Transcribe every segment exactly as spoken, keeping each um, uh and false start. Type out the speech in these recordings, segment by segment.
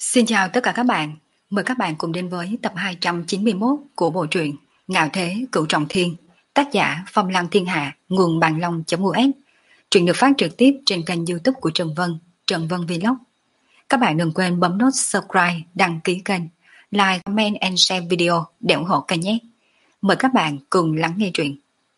Xin chào tất cả các bạn. Mời các bạn cùng đến với tập hai trăm chín mươi mốt của bộ truyện Ngạo Thế Cửu Trọng Thiên, tác giả Phong Lăng Thiên Hạ, nguồn bàn long.us. Truyện được phát trực tiếp trên kênh YouTube của Trần Vân, Trần Vân Vlog. Các bạn đừng quên bấm nút subscribe, đăng ký kênh, like, comment and share video để ủng hộ kênh nhé. Mời các bạn cùng lắng nghe truyện.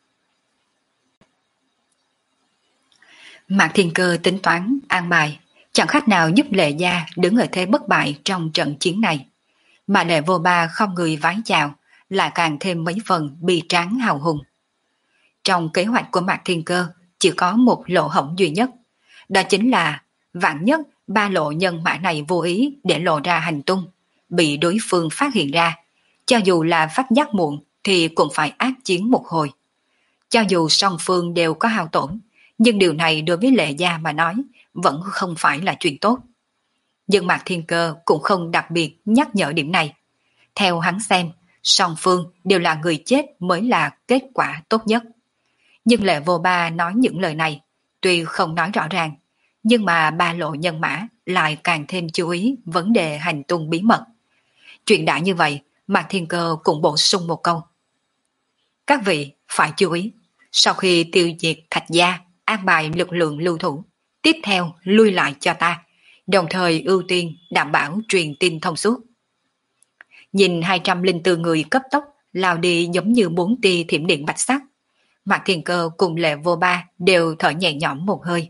Mạc Thiên Cơ tính toán an bài, chẳng khác nào giúp Lệ Gia đứng ở thế bất bại trong trận chiến này. Mà Lệ Vô Ba không người vái chào, lại càng thêm mấy phần bi tráng hào hùng. Trong kế hoạch của Mạc Thiên Cơ chỉ có một lỗ hổng duy nhất, đó chính là vạn nhất ba lộ nhân mã này vô ý để lộ ra hành tung, bị đối phương phát hiện ra, cho dù là phát giác muộn thì cũng phải ác chiến một hồi. Cho dù song phương đều có hao tổn, nhưng điều này đối với Lệ Gia mà nói vẫn không phải là chuyện tốt. Nhưng Mạc Thiên Cơ cũng không đặc biệt nhắc nhở điểm này. Theo hắn xem, song phương đều là người chết mới là kết quả tốt nhất. Nhưng Lệ Vô Ba nói những lời này, tuy không nói rõ ràng, nhưng mà ba lộ nhân mã lại càng thêm chú ý vấn đề hành tung bí mật. Chuyện đã như vậy, Mạc Thiên Cơ cũng bổ sung một câu. Các vị phải chú ý, sau khi tiêu diệt Thạch Gia, an bài lực lượng lưu thủ, tiếp theo lui lại cho ta, đồng thời ưu tiên đảm bảo truyền tin thông suốt. Nhìn hai trăm lẻ bốn người cấp tốc lao đi giống như bốn tia thiểm điện bạch sắc, Mạc Thiên Cơ cùng Lệ Vô Ba đều thở nhẹ nhõm một hơi.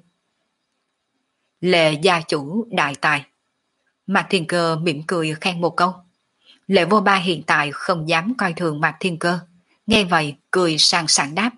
Lệ gia chủ đại tài. Mạc Thiên Cơ mỉm cười khen một câu. Lệ Vô Ba hiện tại không dám coi thường Mạc Thiên Cơ, nghe vậy cười sang sảng đáp.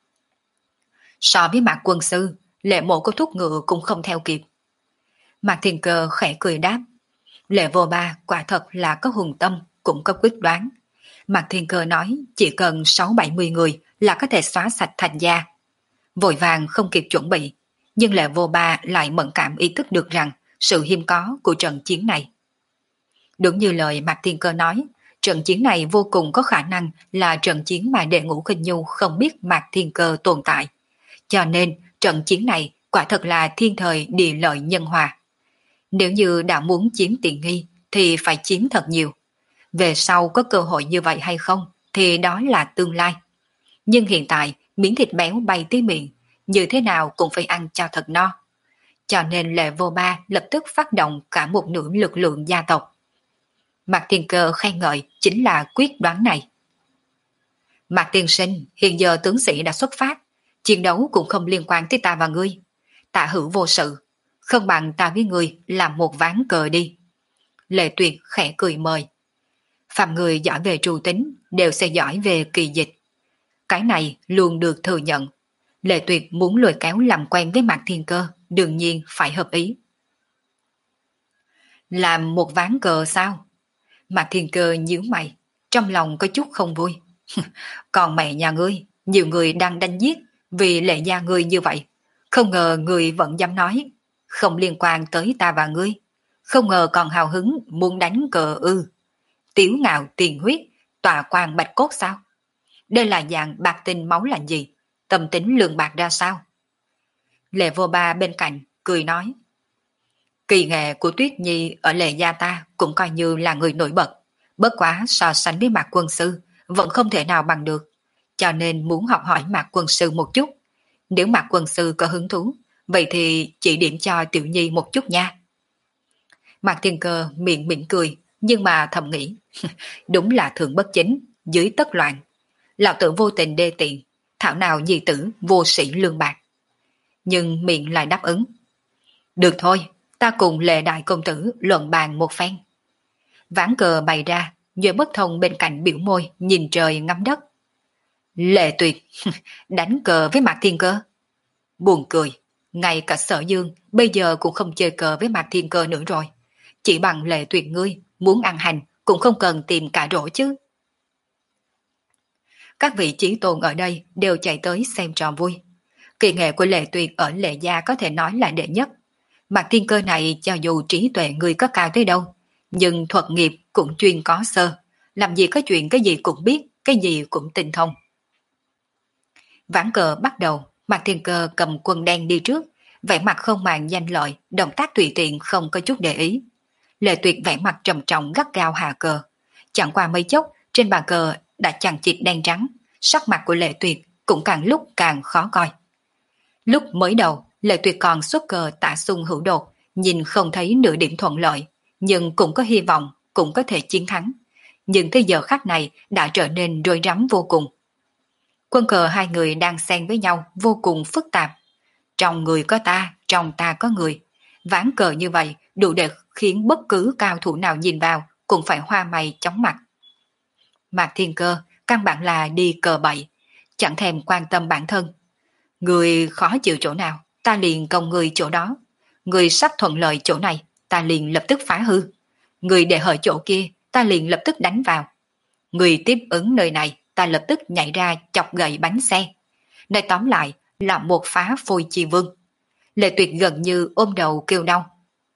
So với Mạc quân sư, Lệ mộ có thúc ngựa cũng không theo kịp. Mạc Thiên Cơ khẽ cười đáp. Lệ Vô Ba quả thật là có hùng tâm, cũng có quyết đoán. Mạc Thiên Cơ nói chỉ cần sáu bảy mươi người là có thể xóa sạch Thành Gia. Vội vàng không kịp chuẩn bị, nhưng Lệ Vô Ba lại mẫn cảm ý thức được rằng sự hiếm có của trận chiến này. Đúng như lời Mạc Thiên Cơ nói, trận chiến này vô cùng có khả năng là trận chiến mà Đệ Ngũ Khinh Nhu không biết Mạc Thiên Cơ tồn tại. Cho nên trận chiến này quả thật là thiên thời địa lợi nhân hòa. Nếu như đã muốn chiếm tiện nghi thì phải chiếm thật nhiều. Về sau có cơ hội như vậy hay không thì đó là tương lai. Nhưng hiện tại miếng thịt béo bay tới miệng, như thế nào cũng phải ăn cho thật no. Cho nên Lệ Vô Ba lập tức phát động cả một nửa lực lượng gia tộc. Mạc Thiên Cơ khen ngợi chính là quyết đoán này. Mạc tiên sinh, hiện giờ tướng sĩ đã xuất phát, chiến đấu cũng không liên quan tới ta và ngươi. Tạ hữu vô sự, không bằng ta với ngươi làm một ván cờ đi. Lệ Tuyệt khẽ cười mời. Phạm người giỏi về trù tính đều sẽ giỏi về kỳ dịch. Cái này luôn được thừa nhận. Lệ Tuyệt muốn lôi kéo làm quen với Mạc Thiên Cơ, đương nhiên phải hợp ý. Làm một ván cờ sao? Mạc Thiên Cơ nhíu mày, trong lòng có chút không vui. Còn mẹ nhà ngươi, nhiều người đang đánh giết vì Lệ gia ngươi như vậy. Không ngờ ngươi vẫn dám nói, không liên quan tới ta và ngươi. Không ngờ còn hào hứng muốn đánh cờ ư. Tiểu ngạo tiền huyết, tòa quan bạch cốt sao? Đây là dạng bạc tình máu là gì? Tâm tính lường bạc ra sao? Lệ Vô Ba bên cạnh, cười nói. Kỳ nghệ của Tuyết Nhi ở Lệ gia ta cũng coi như là người nổi bật. Bất quá so sánh với Mạc quân sư, vẫn không thể nào bằng được. Cho nên muốn học hỏi Mạc quân sư một chút. Nếu Mạc quân sư có hứng thú, vậy thì chỉ điểm cho Tiểu Nhi một chút nha. Mạc Thiên Cơ miệng mỉm cười, nhưng mà thầm nghĩ, đúng là thượng bất chính, dưới tất loạn. Lão tử vô tình đê tiện, thảo nào nhi tử vô sĩ lương bạc. Nhưng miệng lại đáp ứng. Được thôi, ta cùng Lệ đại công tử luận bàn một phen. Ván cờ bày ra, Duệ Bất Thông bên cạnh biểu môi nhìn trời ngắm đất. Lệ Tuyệt, đánh cờ với Mạc Thiên Cơ. Buồn cười, ngay cả Sở Dương bây giờ cũng không chơi cờ với Mạc Thiên Cơ nữa rồi. Chỉ bằng Lệ Tuyệt ngươi, muốn ăn hành cũng không cần tìm cả rổ chứ. Các vị chí tôn ở đây đều chạy tới xem trò vui. Kỳ nghệ của Lệ Tuyệt ở Lệ gia có thể nói là đệ nhất. Mạc Thiên Cơ này cho dù trí tuệ người có cao tới đâu, nhưng thuật nghiệp cũng chuyên có sơ. Làm gì có chuyện cái gì cũng biết, cái gì cũng tinh thông. Ván cờ bắt đầu, Mạc Thiên Cơ cầm quân đen đi trước, vẻ mặt không màng danh lợi, động tác tùy tiện không có chút để ý. Lệ Tuyệt vẻ mặt trầm trọng gắt gao hạ cờ. Chẳng qua mấy chốc, trên bàn cờ đã chằng chịt đen trắng, sắc mặt của Lệ Tuyệt cũng càng lúc càng khó coi. Lúc mới đầu, Lệ Tuyệt còn xuất cờ Tả Xung hữu đột, nhìn không thấy nửa điểm thuận lợi, nhưng cũng có hy vọng, cũng có thể chiến thắng. Nhưng tới giờ khắc này đã trở nên rối rắm vô cùng. Quân cờ hai người đang xen với nhau vô cùng phức tạp. Trong người có ta, trong ta có người. Ván cờ như vậy đủ để khiến bất cứ cao thủ nào nhìn vào cũng phải hoa mày chóng mặt. Mạc Thiên Cơ căn bản là đi cờ bậy, chẳng thèm quan tâm bản thân. Người khó chịu chỗ nào, ta liền công người chỗ đó. Người sắp thuận lợi chỗ này, ta liền lập tức phá hư. Người để hở chỗ kia, ta liền lập tức đánh vào. Người tiếp ứng nơi này, ta lập tức nhảy ra chọc gậy bánh xe. Nói tóm lại là một phá phôi chi vương. Lệ Tuyệt gần như ôm đầu kêu đau.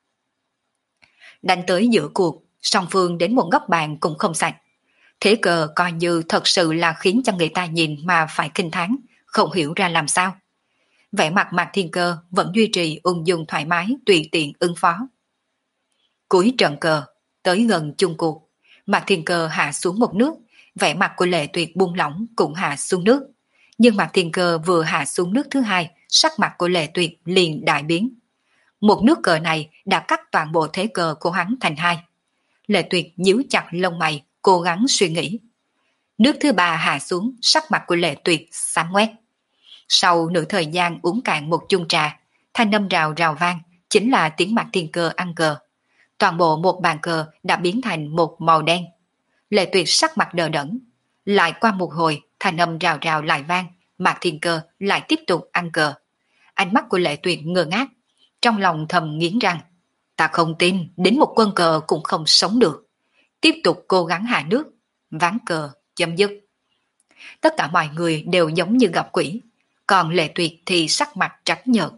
Đánh tới giữa cuộc, song phương đến một góc bàn cũng không sạch. Thế cờ coi như thật sự là khiến cho người ta nhìn mà phải kinh thán, không hiểu ra làm sao. Vẻ mặt Mạc Thiên Cơ vẫn duy trì ung dung thoải mái, tùy tiện ứng phó. Cuối trận cờ, tới gần chung cuộc, Mạc Thiên Cơ hạ xuống một nước, vẻ mặt của Lệ Tuyệt buông lỏng cũng hạ xuống nước. Nhưng Mạc Thiên Cơ vừa hạ xuống nước thứ hai, sắc mặt của Lệ Tuyệt liền đại biến. Một nước cờ này đã cắt toàn bộ thế cờ của hắn thành hai. Lệ Tuyệt nhíu chặt lông mày, cố gắng suy nghĩ. Nước thứ ba hạ xuống, sắc mặt của Lệ Tuyệt xám ngoét. Sau nửa thời gian uống cạn một chung trà, thanh âm rào rào vang, chính là tiếng Mạc Thiên Cơ ăn cờ. Toàn bộ một bàn cờ đã biến thành một màu đen. Lệ Tuyệt sắc mặt đờ đẫn. Lại qua một hồi, thanh âm rào rào lại vang, Mạc Thiên Cơ lại tiếp tục ăn cờ. Ánh mắt của Lệ Tuyệt ngơ ngác, trong lòng thầm nghiến răng. Ta không tin, đến một quân cờ cũng không sống được. Tiếp tục cố gắng hạ nước, ván cờ chấm dứt. Tất cả mọi người đều giống như gặp quỷ, còn Lệ Tuyệt thì sắc mặt trắng nhợt.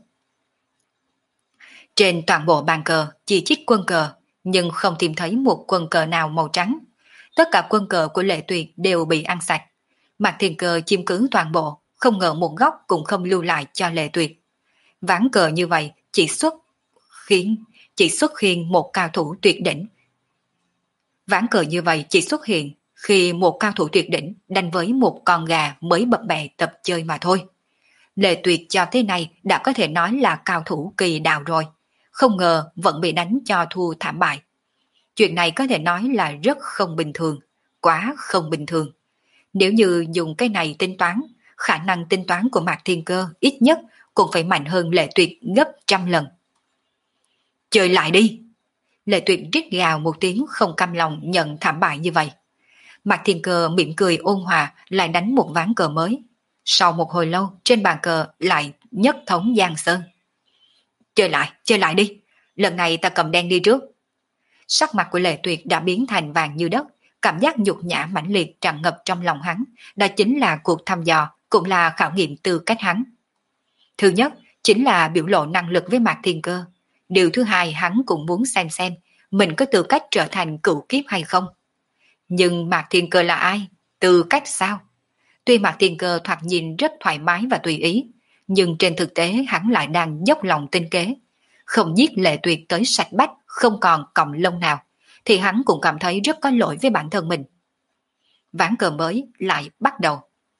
Trên toàn bộ bàn cờ chỉ trích quân cờ, nhưng không tìm thấy một quân cờ nào màu trắng. Tất cả quân cờ của Lệ Tuyệt đều bị ăn sạch. Mạc Thiên Cơ chiếm cứ toàn bộ, không ngờ một góc cũng không lưu lại cho Lệ Tuyệt. Ván cờ như vậy chỉ xuất khiến chỉ xuất hiện một cao thủ tuyệt đỉnh. Ván cờ như vậy chỉ xuất hiện khi một cao thủ tuyệt đỉnh đánh với một con gà mới bập bẹ tập chơi mà thôi. Lệ Tuyệt cho thế này đã có thể nói là cao thủ kỳ đạo rồi, không ngờ vẫn bị đánh cho thua thảm bại. Chuyện này có thể nói là rất không bình thường, quá không bình thường. Nếu như dùng cái này tính toán, khả năng tính toán của Mạc Thiên Cơ ít nhất cũng phải mạnh hơn Lệ Tuyệt gấp trăm lần. Chơi lại đi! Lệ Tuyệt rít gào một tiếng không cam lòng nhận thảm bại như vậy. Mạc Thiên Cơ mỉm cười ôn hòa lại đánh một ván cờ mới. Sau một hồi lâu trên bàn cờ lại nhất thống Giang Sơn. Chơi lại, chơi lại đi! Lần này ta cầm đen đi trước. Sắc mặt của Lệ Tuyệt đã biến thành vàng như đất, cảm giác nhục nhã mãnh liệt tràn ngập trong lòng hắn. Đó chính là cuộc thăm dò, cũng là khảo nghiệm tư cách hắn. Thứ nhất chính là biểu lộ năng lực với Mạc Thiên Cơ. Điều thứ hai hắn cũng muốn xem xem mình có tư cách trở thành cựu kiếp hay không. Nhưng Mạc Thiên Cơ là ai? Tư cách sao? Tuy Mạc Thiên Cơ thoạt nhìn rất thoải mái và tùy ý, nhưng trên thực tế hắn lại đang dốc lòng tinh kế. Không giết Lệ Tuyệt tới sạch bách, không còn cọng lông nào, thì hắn cũng cảm thấy rất có lỗi với bản thân mình. Ván cờ mới lại bắt đầu.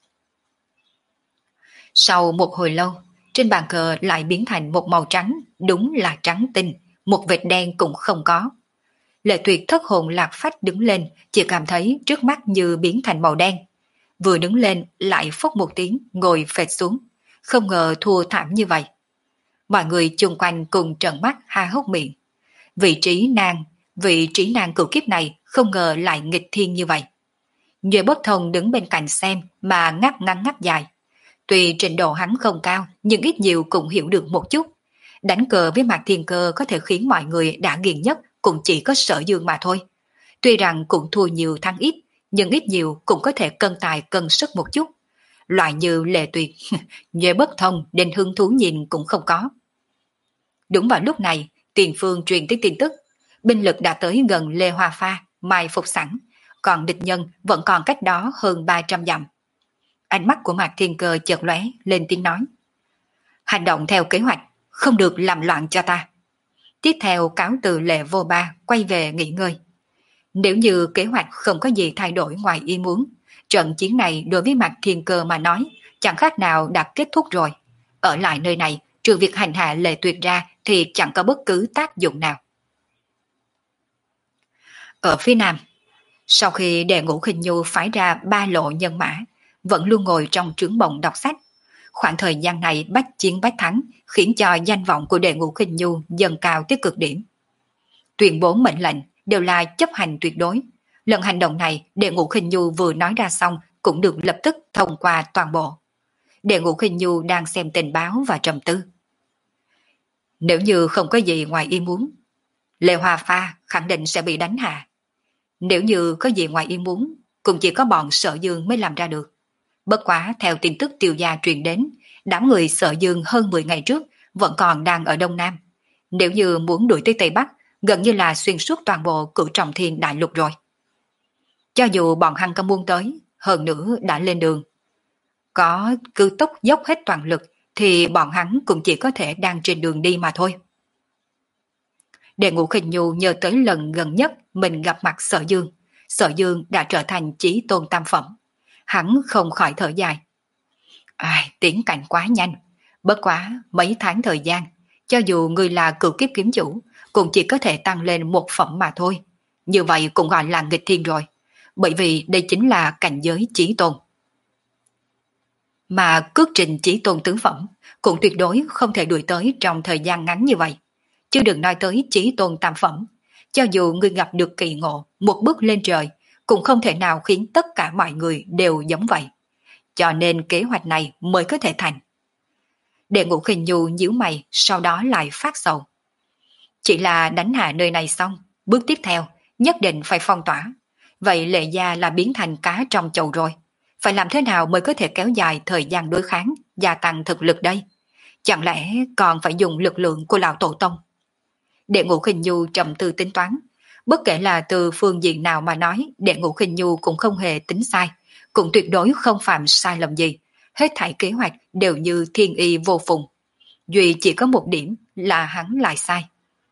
Sau một hồi lâu, trên bàn cờ lại biến thành một màu trắng, đúng là trắng tinh, một vệt đen cũng không có. Lệ Tuyệt thất hồn lạc phách đứng lên, chỉ cảm thấy trước mắt như biến thành màu đen. Vừa đứng lên lại phốc một tiếng, ngồi phệt xuống, không ngờ thua thảm như vậy. Mọi người chung quanh cùng trợn mắt ha hốc miệng. Vị trí nàng, vị trí nàng cựu kiếp này không ngờ lại nghịch thiên như vậy. Nhuệ Bất Thông đứng bên cạnh xem mà ngáp ngắn ngáp dài. Tuy trình độ hắn không cao, nhưng ít nhiều cũng hiểu được một chút. Đánh cờ với Mạc Thiên Cơ có thể khiến mọi người đã nghiền nhất cũng chỉ có Sở Dương mà thôi. Tuy rằng cũng thua nhiều thắng ít, nhưng ít nhiều cũng có thể cân tài cân sức một chút. Loại như Lệ Tuyệt, Nhuệ Bất Thông đến hứng thú nhìn cũng không có. Đúng vào lúc này, tiền phương truyền tới tin tức. Binh lực đã tới gần Lê Hoa Pha, mai phục sẵn, còn địch nhân vẫn còn cách đó hơn ba trăm dặm. Ánh mắt của Mạc Thiên Cơ chợt lóe lên tiếng nói. Hành động theo kế hoạch, không được làm loạn cho ta. tiếp theo cáo từ Lệ Vô Ba quay về nghỉ ngơi. Nếu như kế hoạch không có gì thay đổi ngoài ý muốn, trận chiến này đối với Mạc Thiên Cơ mà nói chẳng khác nào đã kết thúc rồi. Ở lại nơi này, trừ việc hành hạ Lệ Tuyệt ra thì chẳng có bất cứ tác dụng nào. Ở phía nam, sau khi Đệ Ngũ Khinh Nhu phái ra ba lộ nhân mã, vẫn luôn ngồi trong trướng bồng đọc sách. Khoảng thời gian này bách chiến bách thắng khiến cho danh vọng của Đệ Ngũ Khinh Nhu dần cao tới cực điểm. Tuyên bố mệnh lệnh đều là chấp hành tuyệt đối. Lần hành động này Đệ Ngũ Khinh Nhu vừa nói ra xong cũng được lập tức thông qua toàn bộ. Đệ Ngũ Khinh Nhu đang xem tình báo và trầm tư. Nếu như không có gì ngoài ý muốn, Lê Hoa Pha khẳng định sẽ bị đánh hạ. Nếu như có gì ngoài ý muốn, cũng chỉ có bọn Sở Dương mới làm ra được. Bất quá theo tin tức Tiêu gia truyền đến, đám người Sở Dương hơn mười ngày trước vẫn còn đang ở Đông Nam. Nếu như muốn đuổi tới Tây Bắc, gần như là xuyên suốt toàn bộ Cửu Trọng Thiên đại lục rồi. Cho dù bọn hắn có muốn tới, hơn nữa đã lên đường, có cứ tốc dốc hết toàn lực thì bọn hắn cũng chỉ có thể đang trên đường đi mà thôi. Đệ Ngũ Khinh Nhu nhớ tới lần gần nhất mình gặp mặt Sở Dương. Sở Dương đã trở thành chí tôn tam phẩm. Hắn không khỏi thở dài. Ai, tiến cảnh quá nhanh. Bất quá mấy tháng thời gian, cho dù người là cửu kiếp kiếm chủ, cũng chỉ có thể tăng lên một phẩm mà thôi. Như vậy cũng gọi là nghịch thiên rồi. Bởi vì đây chính là cảnh giới chí tôn. Mà cước trình chí tôn tứ phẩm cũng tuyệt đối không thể đuổi tới trong thời gian ngắn như vậy. Chứ đừng nói tới chí tôn tam phẩm. Cho dù người gặp được kỳ ngộ, một bước lên trời, cũng không thể nào khiến tất cả mọi người đều giống vậy. Cho nên kế hoạch này mới có thể thành. Đệ Ngũ Khinh Nhu nhíu mày, sau đó lại phát sầu. Chỉ là đánh hạ nơi này xong, bước tiếp theo nhất định phải phong tỏa. Vậy Lệ gia là biến thành cá trong chậu rồi. Phải làm thế nào mới có thể kéo dài thời gian đối kháng, gia tăng thực lực đây? Chẳng lẽ còn phải dùng lực lượng của lão tổ tông? Đệ Ngũ Khinh Nhu trầm tư tính toán. Bất kể là từ phương diện nào mà nói, Đệ Ngũ Khinh Nhu cũng không hề tính sai, cũng tuyệt đối không phạm sai lầm gì. Hết thảy kế hoạch đều như thiên y vô phùng. Duy chỉ có một điểm là hắn lại sai.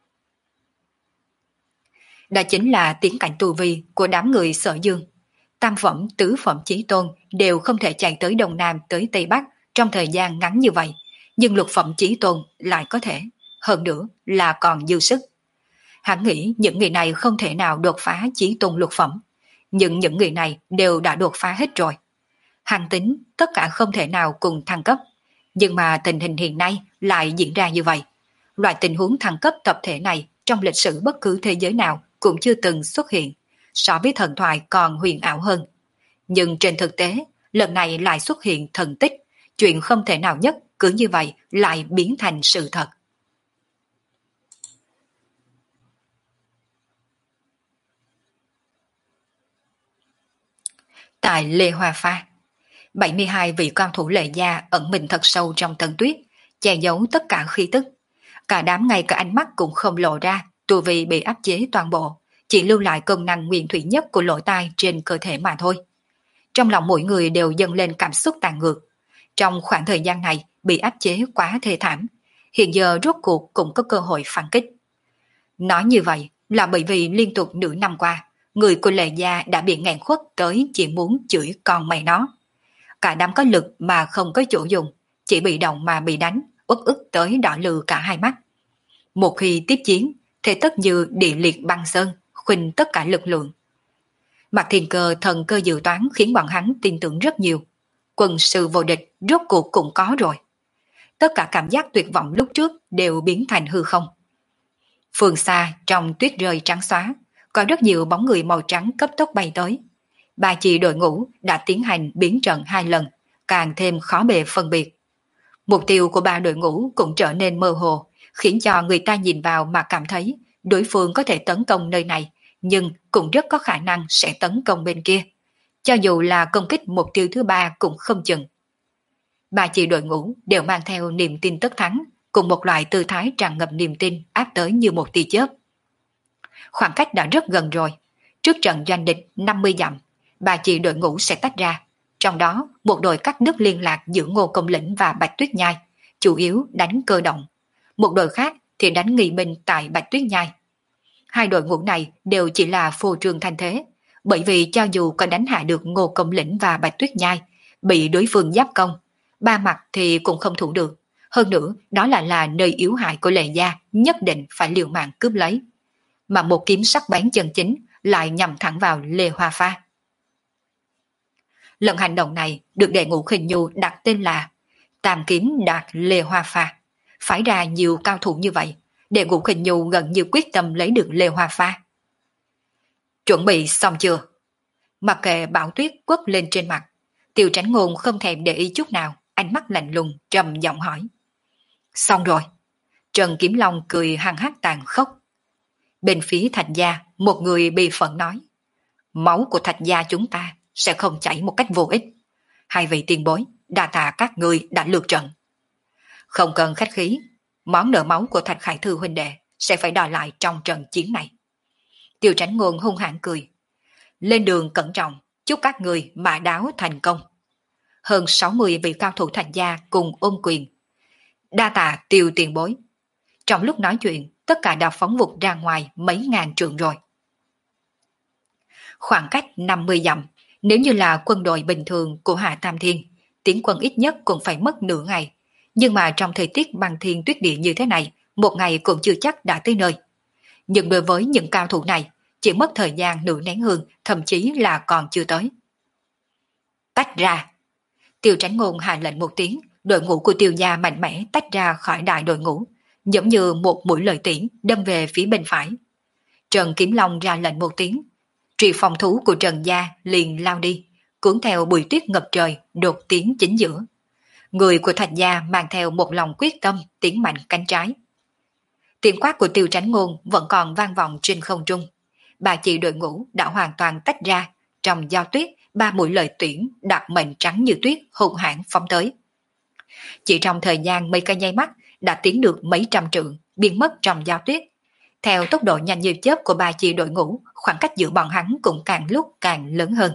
Đó chính là tiến cảnh tu vi của đám người Sở Dương. Tam phẩm, tứ phẩm chí tôn đều không thể chạy tới Đông Nam tới Tây Bắc trong thời gian ngắn như vậy, nhưng lục phẩm chí tôn lại có thể, hơn nữa là còn dư sức. Hắn nghĩ những người này không thể nào đột phá chí tôn lục phẩm, nhưng những người này đều đã đột phá hết rồi. Hắn tính tất cả không thể nào cùng thăng cấp, nhưng mà tình hình hiện nay lại diễn ra như vậy. Loại tình huống thăng cấp tập thể này trong lịch sử bất cứ thế giới nào cũng chưa từng xuất hiện, so với thần thoại còn huyền ảo hơn. Nhưng trên thực tế, lần này lại xuất hiện thần tích, chuyện không thể nào nhất cứ như vậy lại biến thành sự thật. Tại Lê Hoa Pha, bảy mươi hai vị cao thủ Lệ gia ẩn mình thật sâu trong tầng tuyết, che giấu tất cả khí tức. Cả đám ngay cả ánh mắt cũng không lộ ra, tu vi bị áp chế toàn bộ, chỉ lưu lại công năng nguyên thủy nhất của lỗ tai trên cơ thể mà thôi. Trong lòng mỗi người đều dâng lên cảm xúc tàn ngược. Trong khoảng thời gian này bị áp chế quá thê thảm, hiện giờ rốt cuộc cũng có cơ hội phản kích. Nói như vậy là bởi vì liên tục nửa năm qua, người của Lệ gia đã bị nghẹn khuất tới chỉ muốn chửi con mày nó. Cả đám có lực mà không có chỗ dùng, chỉ bị động mà bị đánh, uất ức tới đỏ lừ cả hai mắt. Một khi tiếp chiến, thế tất như địa liệt băng sơn, khuynh tất cả lực lượng. Mạc Thiên Cơ thần cơ dự toán khiến bọn hắn tin tưởng rất nhiều. Quân sư vô địch rốt cuộc cũng có rồi. Tất cả cảm giác tuyệt vọng lúc trước đều biến thành hư không. Phương xa trong tuyết rơi trắng xóa, có rất nhiều bóng người màu trắng cấp tốc bay tới. Ba chị đội ngũ đã tiến hành biến trận hai lần, càng thêm khó bề phân biệt. Mục tiêu của ba đội ngũ cũng trở nên mơ hồ, khiến cho người ta nhìn vào mà cảm thấy đối phương có thể tấn công nơi này, nhưng cũng rất có khả năng sẽ tấn công bên kia. Cho dù là công kích mục tiêu thứ ba cũng không chừng. Ba chị đội ngũ đều mang theo niềm tin tất thắng, cùng một loại tư thái tràn ngập niềm tin áp tới như một tia chớp. Khoảng cách đã rất gần rồi. Trước trận doanh địch năm mươi dặm, ba chị đội ngũ sẽ tách ra. Trong đó, một đội cắt đứt liên lạc giữa Ngô Công Lĩnh và Bạch Tuyết Nhai, chủ yếu đánh cơ động. Một đội khác thì đánh nghi binh tại Bạch Tuyết Nhai. Hai đội ngũ này đều chỉ là phô trương thanh thế, bởi vì cho dù có đánh hạ được Ngô Công Lĩnh và Bạch Tuyết Nhai, bị đối phương giáp công, ba mặt thì cũng không thủ được. Hơn nữa, đó lại là nơi yếu hại của Lệ Gia, nhất định phải liều mạng cướp lấy. Mà một kiếm sắc bén chân chính lại nhằm thẳng vào Lê Hoa Pha. Lần hành động này được đệ ngũ Khinh Nhu đặt tên là Tam Kiếm Đạt Lê Hoa Pha. Phải ra nhiều cao thủ như vậy, đệ ngũ Khinh Nhu gần như quyết tâm lấy được Lê Hoa Pha. Chuẩn bị xong chưa? Mặc kệ bão tuyết quất lên trên mặt, Tiêu Tránh Ngôn không thèm để ý chút nào, ánh mắt lạnh lùng trầm giọng hỏi. Xong rồi. Trần Kiếm Long cười hăng hắc tàn khốc. Bên phía Thạch Gia, một người bi phẫn nói. Máu của Thạch Gia chúng ta sẽ không chảy một cách vô ích. Hai vị tiền bối, đa tạ các người đã lượt trận. Không cần khách khí, món nợ máu của Thạch Khải Thư huynh đệ sẽ phải đòi lại trong trận chiến này. Tiêu Tránh Ngôn hung hãn cười. Lên đường cẩn trọng, chúc các người mã đáo thành công. Hơn sáu mươi vị cao thủ Thạch Gia cùng ôm quyền. Đa tạ Tiêu tiền bối. Trong lúc nói chuyện, tất cả đã phóng vụt ra ngoài mấy ngàn trượng rồi. Khoảng cách năm mươi dặm, nếu như là quân đội bình thường của Hạ Tam Thiên, tiến quân ít nhất cũng phải mất nửa ngày. Nhưng mà trong thời tiết băng thiên tuyết địa như thế này, một ngày cũng chưa chắc đã tới nơi. Nhưng đối với những cao thủ này, chỉ mất thời gian nửa nén hương, thậm chí là còn chưa tới. Tách ra. Tiêu Tránh Ngôn hạ lệnh một tiếng, đội ngũ của Tiêu gia mạnh mẽ tách ra khỏi đại đội ngũ, giống như một mũi lợi tiễn đâm về phía bên phải. Trần Kiếm Long ra lệnh một tiếng, trì phòng thú của Trần gia liền lao đi, cuốn theo bụi tuyết ngập trời, đột tiến chính giữa. Người của Thạch gia mang theo một lòng quyết tâm tiến mạnh cánh trái. Tiếng quát của Tiêu Tránh Ngôn vẫn còn vang vọng trên không trung. Bà chị đội ngũ đã hoàn toàn tách ra, trong gió tuyết, ba mũi lợi tuyển đặc mệnh trắng như tuyết hùng hãn phóng tới. Chỉ trong thời gian mấy cái nháy mắt đã tiến được mấy trăm trượng, biến mất trong gió tuyết. Theo tốc độ nhanh như chớp của ba chi đội ngũ, khoảng cách giữa bọn hắn cũng càng lúc càng lớn hơn.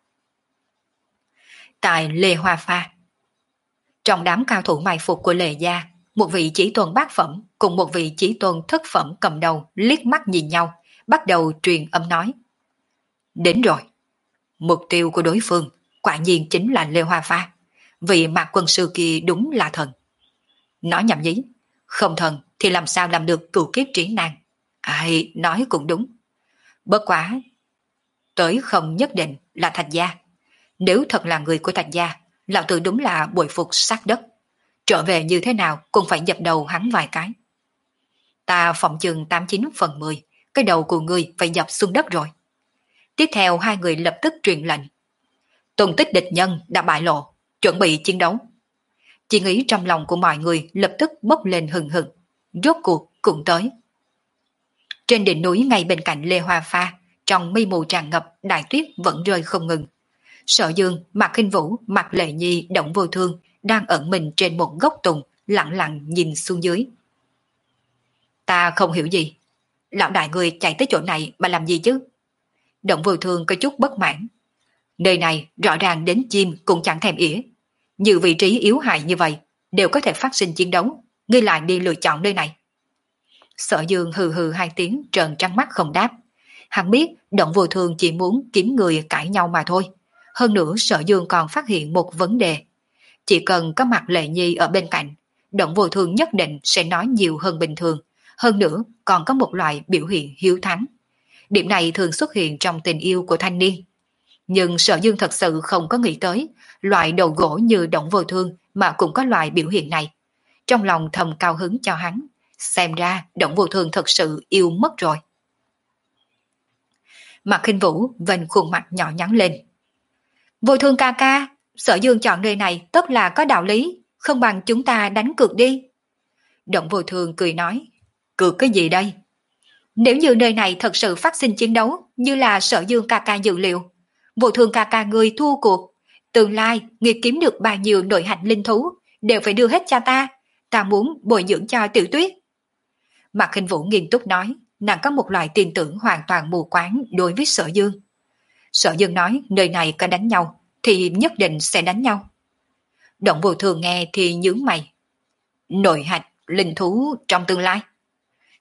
Tại Lê Hoa Pha, trong đám cao thủ mai phục của Lê Gia, một vị chí tôn bát phẩm cùng một vị chí tôn thất phẩm cầm đầu liếc mắt nhìn nhau, bắt đầu truyền âm nói. Đến rồi. Mục tiêu của đối phương quả nhiên chính là Lê Hoa Pha. Vị Mạc quân sư kia đúng là thần. Nói nhầm nhí, không thần thì làm sao làm được cửu kiếp trí năng. Ai, nói cũng đúng. Bất quá, tới không nhất định là Thạch gia. Nếu thật là người của Thạch gia, lão tử đúng là bội phục sát đất. Trở về như thế nào cũng phải dập đầu hắn vài cái. Ta phỏng chừng tám chín phần mười, cái đầu của ngươi phải dập xuống đất rồi. Tiếp theo hai người lập tức truyền lệnh. Tung tích địch nhân đã bại lộ, chuẩn bị chiến đấu. Chỉ nghĩ trong lòng của mọi người lập tức bốc lên hừng hực, rốt cuộc cũng tới. Trên đỉnh núi ngay bên cạnh Lê Hoa Pha, trong mây mù tràn ngập, đại tuyết vẫn rơi không ngừng. Sở Dương, Mạc Khinh Vũ, Mạc Lệ Nhi, Động Vô Thương đang ẩn mình trên một gốc tùng, lặng lặng nhìn xuống dưới. Ta không hiểu gì. Lão đại người chạy tới chỗ này mà làm gì chứ? Động Vô Thương có chút bất mãn. Nơi này rõ ràng đến chim cũng chẳng thèm ỉa. Nhiều vị trí yếu hại như vậy đều có thể phát sinh chiến đấu, ngươi lại đi lựa chọn nơi này. Sở Dương hừ hừ hai tiếng, trợn trắng mắt không đáp. Hắn biết Động Vô Thương chỉ muốn kiếm người cãi nhau mà thôi. Hơn nữa Sở Dương còn phát hiện một vấn đề. Chỉ cần có Mạc Lệ Nhi ở bên cạnh, Động Vô Thương nhất định sẽ nói nhiều hơn bình thường. Hơn nữa còn có một loại biểu hiện hiếu thắng. Điểm này thường xuất hiện trong tình yêu của thanh niên. Nhưng Sở Dương thật sự không có nghĩ tới, loại đầu gỗ như Động Vô Thương mà cũng có loại biểu hiện này. Trong lòng thầm cao hứng cho hắn, xem ra Động Vô Thương thật sự yêu mất rồi. Mạc Khinh Vũ vành khuôn mặt nhỏ nhắn lên. Vô Thương ca ca, Sở Dương chọn nơi này tất là có đạo lý, không bằng chúng ta đánh cược đi. Động Vô Thương cười nói, cược cái gì đây? Nếu như nơi này thật sự phát sinh chiến đấu như là Sở Dương ca ca dự liệu, Vô Thương ca ca người thua cuộc, tương lai người kiếm được bao nhiêu nội hạnh linh thú đều phải đưa hết cho ta, ta muốn bồi dưỡng cho Tiểu Tuyết. Mạc Khinh Vũ nghiêm túc nói, nàng có một loại tin tưởng hoàn toàn mù quáng đối với Sở Dương. Sở Dương nói nơi này có đánh nhau thì nhất định sẽ đánh nhau. Động Vô Thường nghe thì nhướng mày. Nội hạch linh thú trong tương lai,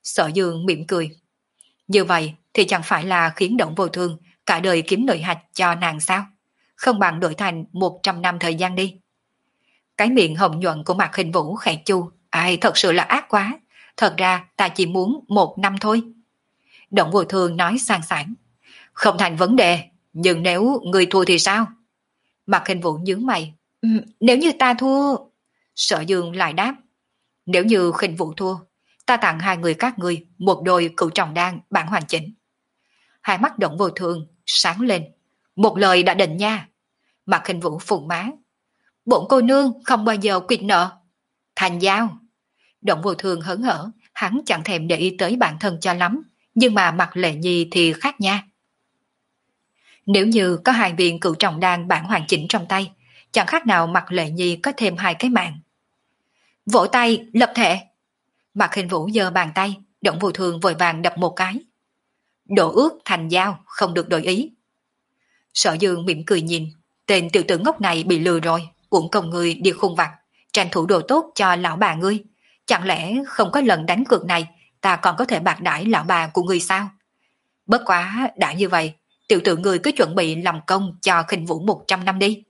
Sở Dương mỉm cười. Như vậy thì chẳng phải là khiến Động Vô Thương cả đời kiếm nội hạch cho nàng sao? Không bằng đổi thành một trăm năm thời gian đi. Cái miệng hồng nhuận của Mạc Hình Vũ khẽ chu. Ai thật sự là ác quá. Thật ra ta chỉ muốn một năm thôi. Động Vô Thương nói sang sảng. Không thành vấn đề. Nhưng nếu người thua thì sao? Mạc Hình Vũ nhướng mày. Ừ, nếu như ta thua... Sở Dương lại đáp. Nếu như Khinh Vũ thua, ta tặng hai người các ngươi một đôi cửu trọng đan bản hoàn chỉnh. Hai mắt Động Vô Thương sáng lên. Một lời đã định nha. Mạc Khinh Vũ phùng má. Bổn cô nương không bao giờ quyệt nợ. Thành giao. Động Vô Thương hớn hở, hắn chẳng thèm để ý tới bản thân cho lắm, nhưng mà Mạc Lệ Nhi thì khác nha. Nếu như có hai viên cửu trọng đan bản hoàn chỉnh trong tay, chẳng khác nào Mạc Lệ Nhi có thêm hai cái mạng. Vỗ tay, lập thể. Mạc Hình Vũ giơ bàn tay, Động Vô Thương vội vàng đập một cái. Đổ ước thành giao, không được đổi ý. Sở Dương mỉm cười nhìn, tên tiểu tử ngốc này bị lừa rồi, uổng công người đi khung vặt, tranh thủ đồ tốt cho lão bà ngươi. Chẳng lẽ không có lần đánh cược này, ta còn có thể bạc đãi lão bà của ngươi sao? Bất quá đã như vậy, tiểu tử ngươi cứ chuẩn bị làm công cho Khinh Vũ một trăm năm đi.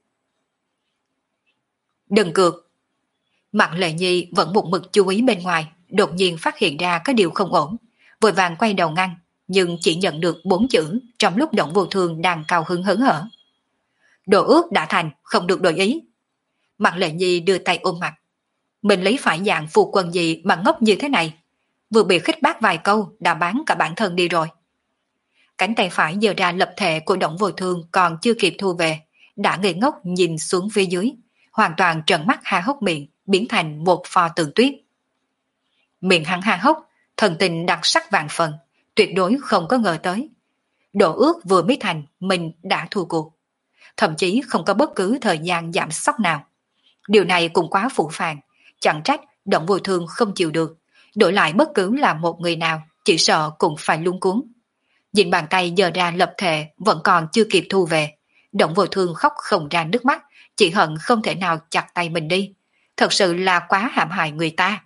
Đừng cược. Mạc Lệ Nhi vẫn một mực chú ý bên ngoài, đột nhiên phát hiện ra có điều không ổn, vội vàng quay đầu ngăn, nhưng chỉ nhận được bốn chữ trong lúc Động Vô Thương đang cao hứng hớn hở. Đồ ước đã thành, không được đổi ý. Mạc Lệ Nhi đưa tay ôm mặt. Mình lấy phải dạng phu quân gì mà ngốc như thế này? Vừa bị khích bác vài câu đã bán cả bản thân đi rồi. Cánh tay phải giơ ra lập thể của Động Vô Thương còn chưa kịp thu về, đã ngây ngốc nhìn xuống phía dưới, hoàn toàn trợn mắt há hốc miệng, biến thành một pho tượng tuyết. Miệng hắn há hốc, thần tình đặc sắc vạn phần, tuyệt đối không có ngờ tới. Đồ ước vừa mới thành, mình đã thua cuộc. Thậm chí không có bất cứ thời gian giảm sóc nào. Điều này cũng quá phụ phàng, chẳng trách Động Vô Thương không chịu được, đổi lại bất cứ là một người nào, chỉ sợ cũng phải luống cuống. Nhìn bàn tay giơ ra lập thể vẫn còn chưa kịp thu về, Động Vô Thương khóc không ra nước mắt, chỉ hận không thể nào chặt tay mình đi. Thật sự là quá hãm hại người ta.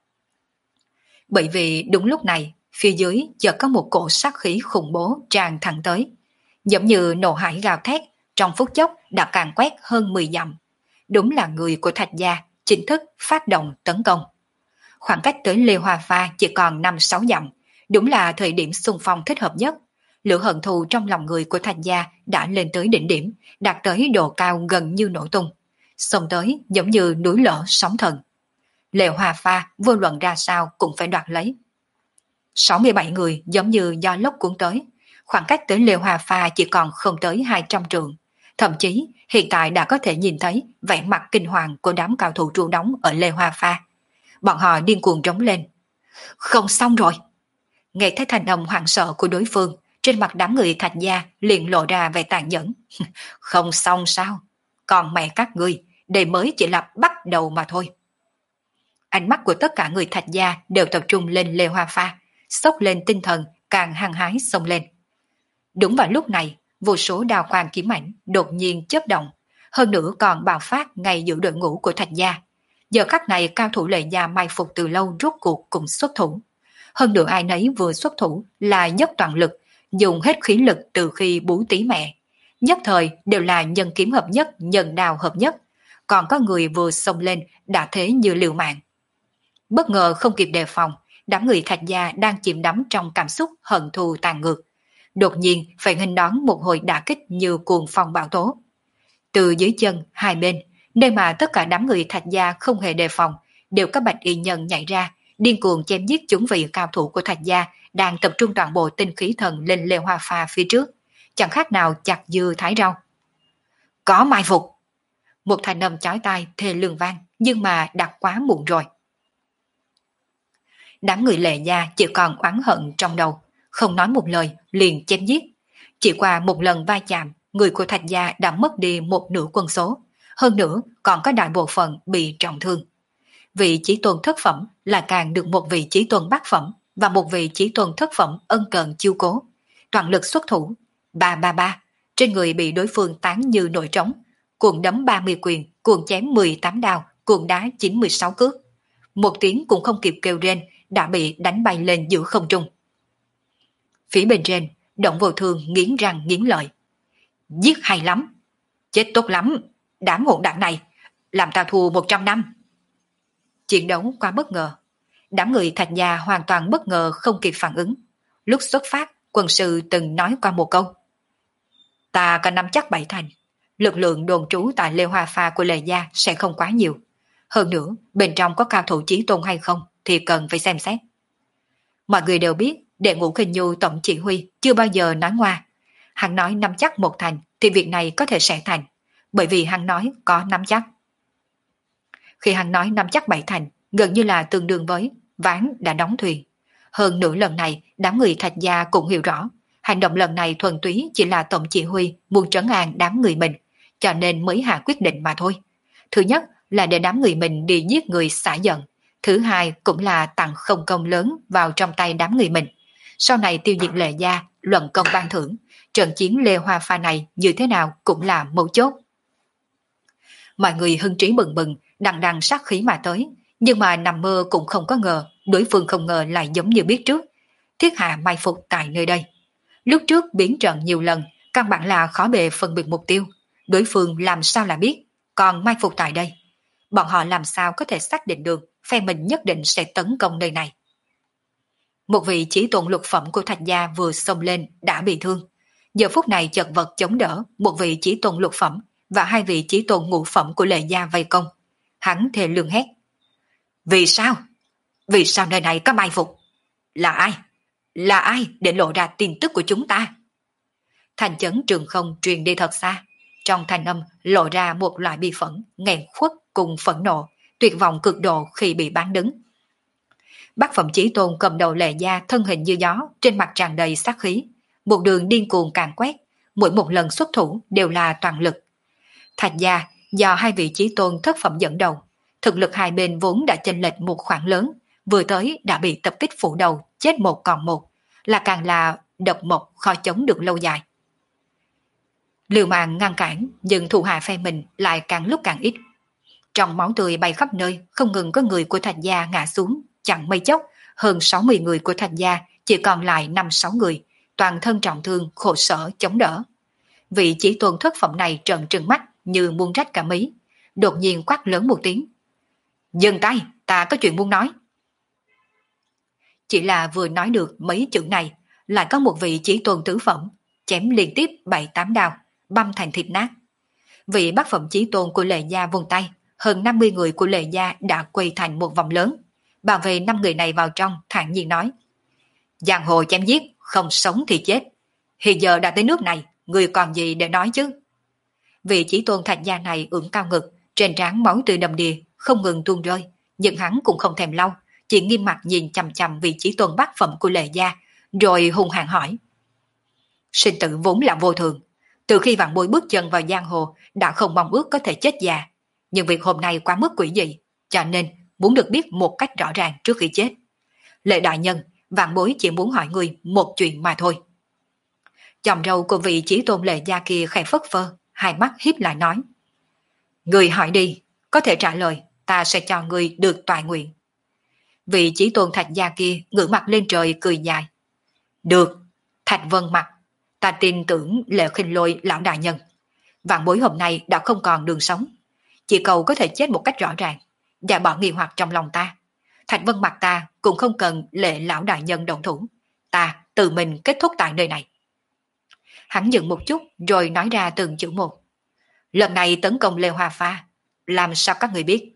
Bởi vì đúng lúc này, phía dưới chợt có một cổ sát khí khủng bố tràn thẳng tới. Giống như nộ hải gào thét, trong phút chốc đã càn quét hơn mười dặm. Đúng là người của Thạch Gia chính thức phát động tấn công. Khoảng cách tới Lê Hoa Pha chỉ còn năm sáu dặm, đúng là thời điểm xung phong thích hợp nhất. Lửa hận thù trong lòng người của Thạch Gia đã lên tới đỉnh điểm, đạt tới độ cao gần như nổ tung. Xông tới giống như núi lở sóng thần. Lê Hoa Pha vô luận ra sao cũng phải đoạt lấy. sáu mươi bảy người giống như do lốc cuốn tới, khoảng cách tới Lê Hoa Pha chỉ còn không tới hai trăm trượng. Thậm chí hiện tại đã có thể nhìn thấy vẻ mặt kinh hoàng của đám cao thủ trụ đóng ở Lê Hoa Pha. Bọn họ điên cuồng trống lên. Không xong rồi. Nghe thấy thành âm hoảng sợ của đối phương, trên mặt đám người Thạch Gia liền lộ ra vẻ tàn nhẫn. Không xong sao? Còn mẹ các ngươi, đây mới chỉ là bắt đầu mà thôi. Ánh mắt của tất cả người Thạch Gia đều tập trung lên Lê Hoa Pha, xốc lên tinh thần càng hăng hái xông lên. Đúng vào lúc này, vô số đào quang kiếm ảnh đột nhiên chớp động, hơn nữa còn bạo phát ngay giữa đội ngũ của Thạch Gia. Giờ khắc này cao thủ Lệ Gia mai phục từ lâu rốt cuộc cùng xuất thủ. Hơn nữa ai nấy vừa xuất thủ là dốc toàn lực, dùng hết khí lực từ khi bú tí mẹ. Nhất thời đều là nhân kiếm hợp nhất, nhân đào hợp nhất. Còn có người vừa xông lên đã thế như liều mạng. Bất ngờ không kịp đề phòng, đám người Thạch Gia đang chìm đắm trong cảm xúc hận thù tàn ngược. Đột nhiên phải nghênh đón một hồi đả kích như cuồng phong bão tố. Từ dưới chân, hai bên, nơi mà tất cả đám người Thạch Gia không hề đề phòng, đều có bạch y nhân nhảy ra, điên cuồng chém giết chúng vị cao thủ của Thạch Gia đang tập trung toàn bộ tinh khí thần lên Lê Hoa Pha phía trước, chẳng khác nào chặt dưa thái rau. Có mai phục! Một thanh âm chói tai thê lương vang, nhưng mà đã quá muộn rồi. Đám người Lệ Gia chỉ còn oán hận trong đầu, không nói một lời liền chém giết. Chỉ qua một lần va chạm, người của Thạch Gia đã mất đi một nửa quân số, hơn nữa còn có đại bộ phận bị trọng thương. Vị chí tôn thất phẩm là càng được một vị chí tôn bát phẩm và một vị chí tôn thất phẩm ân cần chiêu cố, toàn lực xuất thủ. Ba ba ba, trên người bị đối phương tán như nổi trống, cuồng đấm ba mươi quyền, cuồng chém mười tám đao, cuồng đá chín mươi sáu cước. Một tiếng cũng không kịp kêu rên, đã bị đánh bay lên giữa không trung. Phía bên trên, Động Vô Thương nghiến răng nghiến lợi. Giết hay lắm, chết tốt lắm, đám hỗn đảng này, làm ta thua một trăm năm. Chiến đấu quá bất ngờ, đám người Thạch gia hoàn toàn bất ngờ không kịp phản ứng. Lúc xuất phát, quân sư từng nói qua một câu. Ta có nắm chắc bảy thành, lực lượng đồn trú tại Lê Hoa Pha của Lê gia sẽ không quá nhiều. Hơn nữa, bên trong có cao thủ chí tôn hay không thì cần phải xem xét. Mọi người đều biết Đệ Ngũ Khinh Nhu tổng chỉ huy chưa bao giờ nói ngoa. Hắn nói nắm chắc một thành thì việc này có thể sẽ thành, bởi vì hắn nói có nắm chắc. Khi hắn nói nắm chắc bảy thành, gần như là tương đương với ván đã đóng thuyền. Hơn nữa lần này, đám người Thạch gia cũng hiểu rõ, hành động lần này thuần túy chỉ là tổng chỉ huy muốn trấn an đám người mình, cho nên mới hạ quyết định mà thôi. Thứ nhất là để đám người mình đi giết người xả giận. Thứ hai cũng là tặng không công lớn vào trong tay đám người mình. Sau này tiêu diệt Lệ gia, luận công ban thưởng, trận chiến Lê Hoa Pha này như thế nào cũng là mấu chốt. Mọi người hưng trí bừng bừng, đằng đằng sát khí mà tới, nhưng mà nằm mơ cũng không có ngờ, đối phương không ngờ lại giống như biết trước. Thiết hạ mai phục tại nơi đây. Lúc trước biến trận nhiều lần, căn bản là khó bề phân biệt mục tiêu. Đối phương làm sao là biết, còn mai phục tại đây. Bọn họ làm sao có thể xác định được phe mình nhất định sẽ tấn công nơi này. Một vị chí tôn lục phẩm của Thạch gia vừa xông lên đã bị thương. Giờ phút này chật vật chống đỡ một vị chí tôn lục phẩm và hai vị chí tôn ngũ phẩm của Lệ gia vây công. Hắn thề lương hét. Vì sao? Vì sao nơi này có mai phục? Là ai? Là ai để lộ ra tin tức của chúng ta? Thành chấn trường không truyền đi thật xa. Trong thanh âm lộ ra một loại bi phẫn, nghẹn khuất cùng phẫn nộ, tuyệt vọng cực độ khi bị bán đứng. Bác phẩm chí tôn cầm đầu Lệ gia thân hình như gió, trên mặt tràn đầy sát khí. Một đường điên cuồng càn quét, mỗi một lần xuất thủ đều là toàn lực. Thạch gia do hai vị chí tôn thất phẩm dẫn đầu, thực lực hai bên vốn đã chênh lệch một khoảng lớn, vừa tới đã bị tập kích phủ đầu, chết một còn một, là càng là độc mộc khó chống được lâu dài. Liều mạng ngăn cản, nhưng thủ hạ phe mình lại càng lúc càng ít. Trong máu tươi bay khắp nơi, không ngừng có người của Thạch gia ngã xuống, chẳng mấy chốc, hơn sáu mươi người của Thạch gia chỉ còn lại năm sáu người, toàn thân trọng thương, khổ sở chống đỡ. Vị chí tôn thất phẩm này trợn trừng mắt như muốn rách cả mí, đột nhiên quát lớn một tiếng. Dừng tay, ta có chuyện muốn nói. Chỉ là vừa nói được mấy chữ này, lại có một vị chí tôn tứ phẩm, chém liên tiếp bảy tám đao, băm thành thịt nát. Vị bát phẩm chí tôn của Lệ gia vung tay, hơn năm mươi người của Lệ gia đã quay thành một vòng lớn, bảo vệ năm người này vào trong, thản nhiên nói. Giang hồ chém giết, không sống thì chết. Hiện giờ đã tới nước này, người còn gì để nói chứ? Vị chí tôn Thạch gia này ưỡn cao ngực, trên trán máu tươi đầm đìa, không ngừng tuôn rơi, nhưng hắn cũng không thèm lau, chỉ nghiêm mặt nhìn chằm chằm vị chí tôn bát phẩm của Lệ gia, rồi hung hăng hỏi. Sinh tử vốn là vô thường, từ khi vạn bối bước chân vào giang hồ đã không mong ước có thể chết già, nhưng việc hôm nay quá mức quỷ dị, cho nên muốn được biết một cách rõ ràng trước khi chết. Lệ đại nhân, vạn bối chỉ muốn hỏi người một chuyện mà thôi. Chòm râu của vị chí tôn Lệ gia kia khẽ phất phơ, hai mắt híp lại nói. Người hỏi đi, có thể trả lời, ta sẽ cho người được toại nguyện. Vị chí tôn Thạch gia kia ngửa mặt lên trời cười dài. Được, Thạch Vân mặt, ta tin tưởng Lệ Khinh Lôi lão đại nhân. Vạn bối hôm nay đã không còn đường sống, chỉ cầu có thể chết một cách rõ ràng, và bỏ nghi hoặc trong lòng ta. Thạch Vân mặt ta cũng không cần Lệ lão đại nhân động thủ, ta tự mình kết thúc tại nơi này. Hắn dừng một chút rồi nói ra từng chữ một. Lần này tấn công Lê Hoa Pha, làm sao các người biết?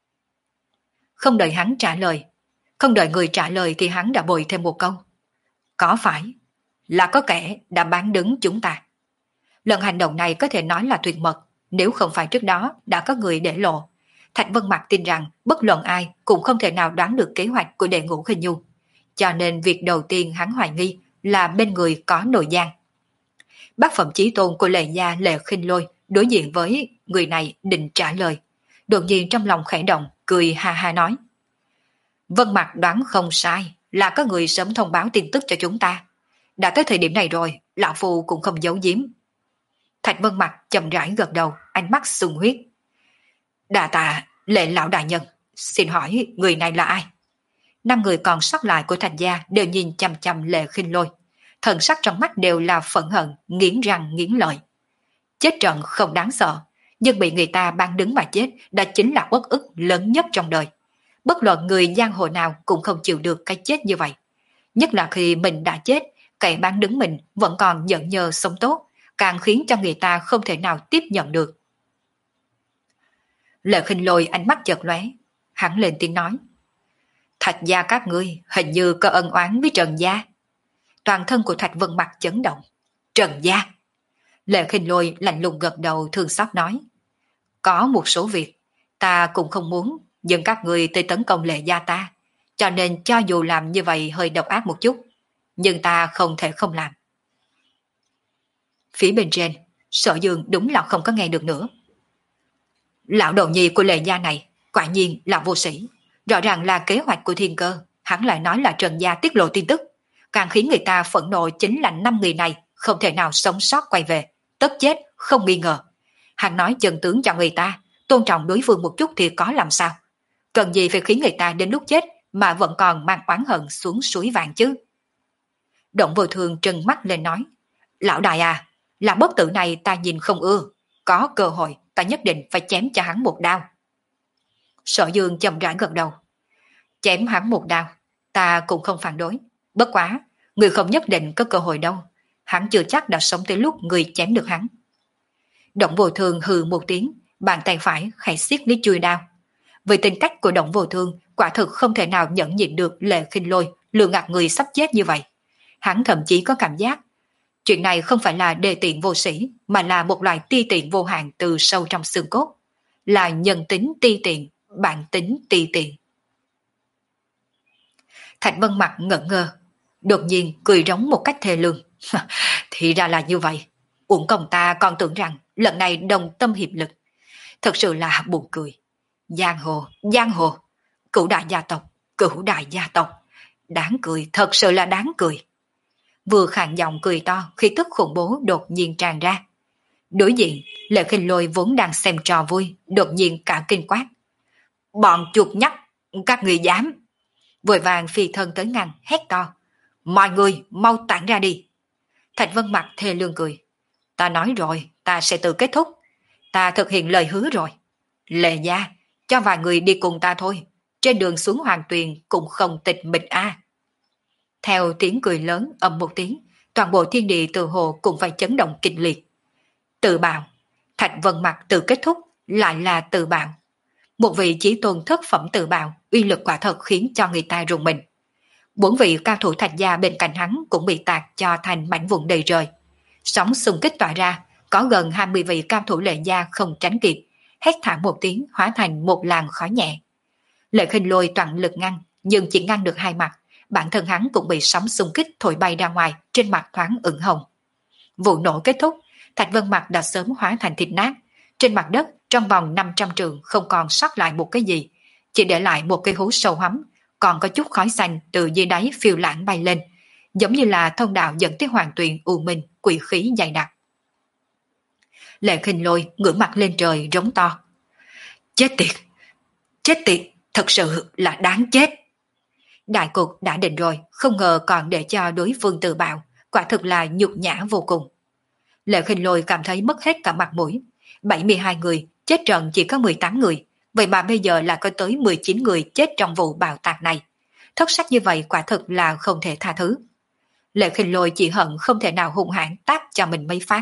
Không đợi hắn trả lời, không đợi người trả lời thì hắn đã bồi thêm một câu. Có phải là có kẻ đã bán đứng chúng ta? Lần hành động này có thể nói là tuyệt mật, nếu không phải trước đó đã có người để lộ. Thạch Vân Mặc tin rằng bất luận ai cũng không thể nào đoán được kế hoạch của Đệ Ngũ Khinh Nhu, cho nên việc đầu tiên hắn hoài nghi là bên người có nội gian. Bác phẩm chí tôn của Lệ gia Lệ Khinh Lôi đối diện với người này định trả lời, đột nhiên trong lòng khẽ động, cười ha ha nói. Vân Mặc đoán không sai, là có người sớm thông báo tin tức cho chúng ta. Đã tới thời điểm này rồi, lão phu cũng không giấu giếm. Thạch Vân Mặc chậm rãi gật đầu, ánh mắt sung huyết. Đà tạ Lệ lão đại nhân, xin hỏi người này là ai? Năm người còn sót lại của Thạch gia đều nhìn chằm chằm Lệ Khinh Lôi, thần sắc trong mắt đều là phẫn hận, nghiến răng nghiến lợi. Chết trận không đáng sợ, nhưng bị người ta ban đứng mà chết đã chính là uất ức lớn nhất trong đời. Bất luận người giang hồ nào cũng không chịu được cái chết như vậy. Nhất là khi mình đã chết, kẻ ban đứng mình vẫn còn giận nhờ sống tốt, càng khiến cho người ta không thể nào tiếp nhận được. Lệ Khinh Lôi ánh mắt chợt lóe, hắn lên tiếng nói: Thạch gia các ngươi hình như có ân oán với Trần gia. Toàn thân của Thạch Vân Mặc chấn động. Trần gia? Lệ Khinh Lôi lạnh lùng gật đầu thương xót nói: Có một số việc ta cũng không muốn, nhưng các ngươi tới tấn công Lệ gia ta, cho nên cho dù làm như vậy hơi độc ác một chút, nhưng ta không thể không làm. Phía bên trên, Sở Dương đúng là không có nghe được nữa. Lão đầu nhi của Lệ gia này quả nhiên là vô sĩ, rõ ràng là kế hoạch của thiên cơ, hắn lại nói là Trần gia tiết lộ tin tức, càng khiến người ta phẫn nộ chính là năm người này không thể nào sống sót quay về, tất chết không nghi ngờ. Hắn nói chân tướng cho người ta, tôn trọng đối phương một chút thì có làm sao? Cần gì phải khiến người ta đến lúc chết mà vẫn còn mang oán hận xuống suối vàng chứ? Động Vô Thường trừng mắt lên nói: Lão đại à, là bất tử này ta nhìn không ưa, có cơ hội ta nhất định phải chém cho hắn một đao. Sở Dương chậm rãi gật đầu. Chém hắn một đao, ta cũng không phản đối. Bất quá, người không nhất định có cơ hội đâu. Hắn chưa chắc đã sống tới lúc người chém được hắn. Động Vô Thường hừ một tiếng, bàn tay phải khẽ siết lấy chuôi đao. Vì tính cách của Động Vô Thường, quả thực không thể nào nhẫn nhịn được Lệ Khinh Lôi lừa gạt người sắp chết như vậy. Hắn thậm chí có cảm giác chuyện này không phải là đề tiện vô sĩ, mà là một loại ti tiện vô hạn từ sâu trong xương cốt. Là nhân tính ti tiện, bản tính ti tiện. Thạch Vân Mặc ngẩn ngơ, đột nhiên cười rống một cách thê lương. Thì ra là như vậy. Uổng công ta còn tưởng rằng lần này đồng tâm hiệp lực. Thật sự là buồn cười. Giang hồ, giang hồ, cửu đại gia tộc, cửu đại gia tộc. Đáng cười, thật sự là đáng cười. Vừa khàn giọng cười to, khi tức khủng bố đột nhiên tràn ra. Đối diện, Lệ Khinh Lôi vốn đang xem trò vui, đột nhiên cả kinh quát: Bọn chuột nhắt, các người dám! Vội vàng phi thân tới ngăn, hét to: Mọi người mau tản ra đi! Thạch Vân Mặc thê lương cười: Ta nói rồi, ta sẽ tự kết thúc. Ta thực hiện lời hứa rồi. Lệ gia, cho vài người đi cùng ta thôi. Trên đường xuống Hoàng Tuyền cũng không tịch mịch a. Theo tiếng cười lớn ầm một tiếng, toàn bộ thiên địa từ hồ cũng phải chấn động kịch liệt. Tự bạo, Thạch Vân Mặc tự kết thúc, lại là tự bạo. Một vị chí tôn thất phẩm tự bạo, uy lực quả thật khiến cho người ta rùng mình. Bốn vị cao thủ Thạch gia bên cạnh hắn cũng bị tạc cho thành mảnh vụn đầy trời. Sóng xung kích tỏa ra, có gần hai mươi vị cao thủ Lệ gia không tránh kịp, hét thảm một tiếng hóa thành một làn khói nhẹ. Lệ Khinh Lôi toàn lực ngăn, nhưng chỉ ngăn được hai mặt, bản thân hắn cũng bị sóng xung kích thổi bay ra ngoài, trên mặt thoáng ửng hồng. Vụ nổ kết thúc, Thạch Vân Mặc đã sớm hóa thành thịt nát, trên mặt đất trong vòng năm trăm trượng không còn sót lại một cái gì, chỉ để lại một cây hố sâu hắm, còn có chút khói xanh từ dưới đáy phiêu lãng bay lên, giống như là thông đạo dẫn tới Hoàng Tuyền u minh, quỷ khí dày đặc. Lệ Khinh Lôi ngửa mặt lên trời rống to: Chết tiệt! Chết tiệt! Thật sự là đáng chết! Đại cục đã định rồi, không ngờ còn để cho đối phương tự bạo, quả thực là nhục nhã vô cùng. Lệ Khinh Lôi cảm thấy mất hết cả mặt mũi. bảy mươi hai người, chết trận chỉ có mười tám người, vậy mà bây giờ là có tới mười chín người chết trong vụ bạo tạc này. Thất sách như vậy quả thực là không thể tha thứ. Lệ Khinh Lôi chỉ hận không thể nào hung hãn tát cho mình mấy phát.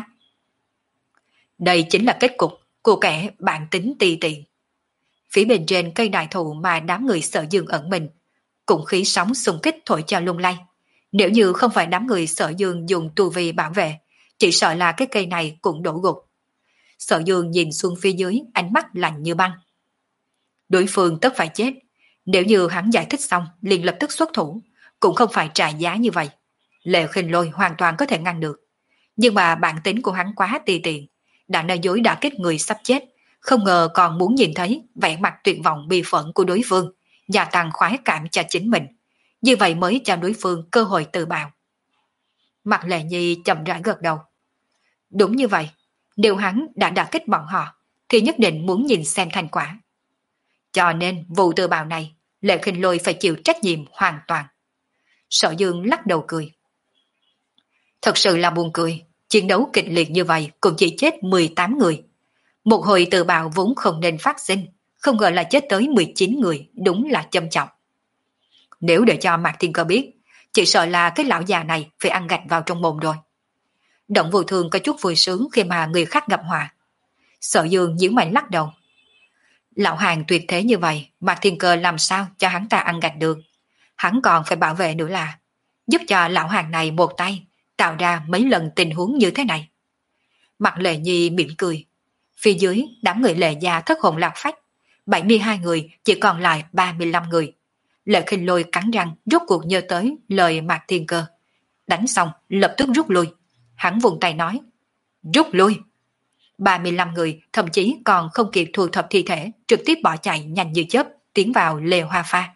Đây chính là kết cục của kẻ bản tính tì tiện. Phía bên trên cây đại thụ mà đám người Sở Dương ẩn mình, cũng khí sóng xung kích thổi cho lung lay. Nếu như không phải đám người Sở Dương dùng tu vi bảo vệ, chỉ sợ là cái cây này cũng đổ gục. Sở Dương nhìn xuống phía dưới, ánh mắt lạnh như băng. Đối phương tất phải chết, nếu như hắn giải thích xong liền lập tức xuất thủ, cũng không phải trả giá như vậy. Lệ Khinh Lôi hoàn toàn có thể ngăn được, nhưng mà bản tính của hắn quá tì tiện, đã nói dối đã kết người sắp chết, không ngờ còn muốn nhìn thấy vẻ mặt tuyệt vọng bi phẫn của đối phương, gia tăng khoái cảm cho chính mình, như vậy mới cho đối phương cơ hội tự bạo. Mặt Lệ Nhi chậm rãi gật đầu. Đúng như vậy, nếu hắn đã đả kích bọn họ, thì nhất định muốn nhìn xem thành quả. Cho nên vụ tự bạo này, Lệ Khinh Lôi phải chịu trách nhiệm hoàn toàn. Sở Dương lắc đầu cười. Thật sự là buồn cười, chiến đấu kịch liệt như vậy cũng chỉ chết mười tám người. Một hồi tự bạo vốn không nên phát sinh, không ngờ là chết tới mười chín người, đúng là châm trọng. Nếu để cho Mạc Thiên Cơ biết, chỉ sợ là cái lão già này phải ăn gạch vào trong mồm rồi. Động Vô Thường có chút vui sướng khi mà người khác gặp họa. Sở Dương nhíu mày lắc đầu. Lão hàng tuyệt thế như vậy, Mạc Thiên Cơ làm sao cho hắn ta ăn gạch được. Hắn còn phải bảo vệ nữa là giúp cho lão hàng này một tay tạo ra mấy lần tình huống như thế này. Mặt Lệ Nhi mỉm cười. Phía dưới đám người Lệ gia thất hồn lạc phách, bảy mươi hai người chỉ còn lại ba mươi lăm người. Lệ Khinh Lôi cắn răng rốt cuộc nhớ tới lời Mạc Thiên Cơ. Đánh xong lập tức rút lui. Hắn vùng tay nói, rút lui. ba mươi lăm người thậm chí còn không kịp thu thập thi thể, trực tiếp bỏ chạy nhanh như chớp tiến vào lều hoa pha.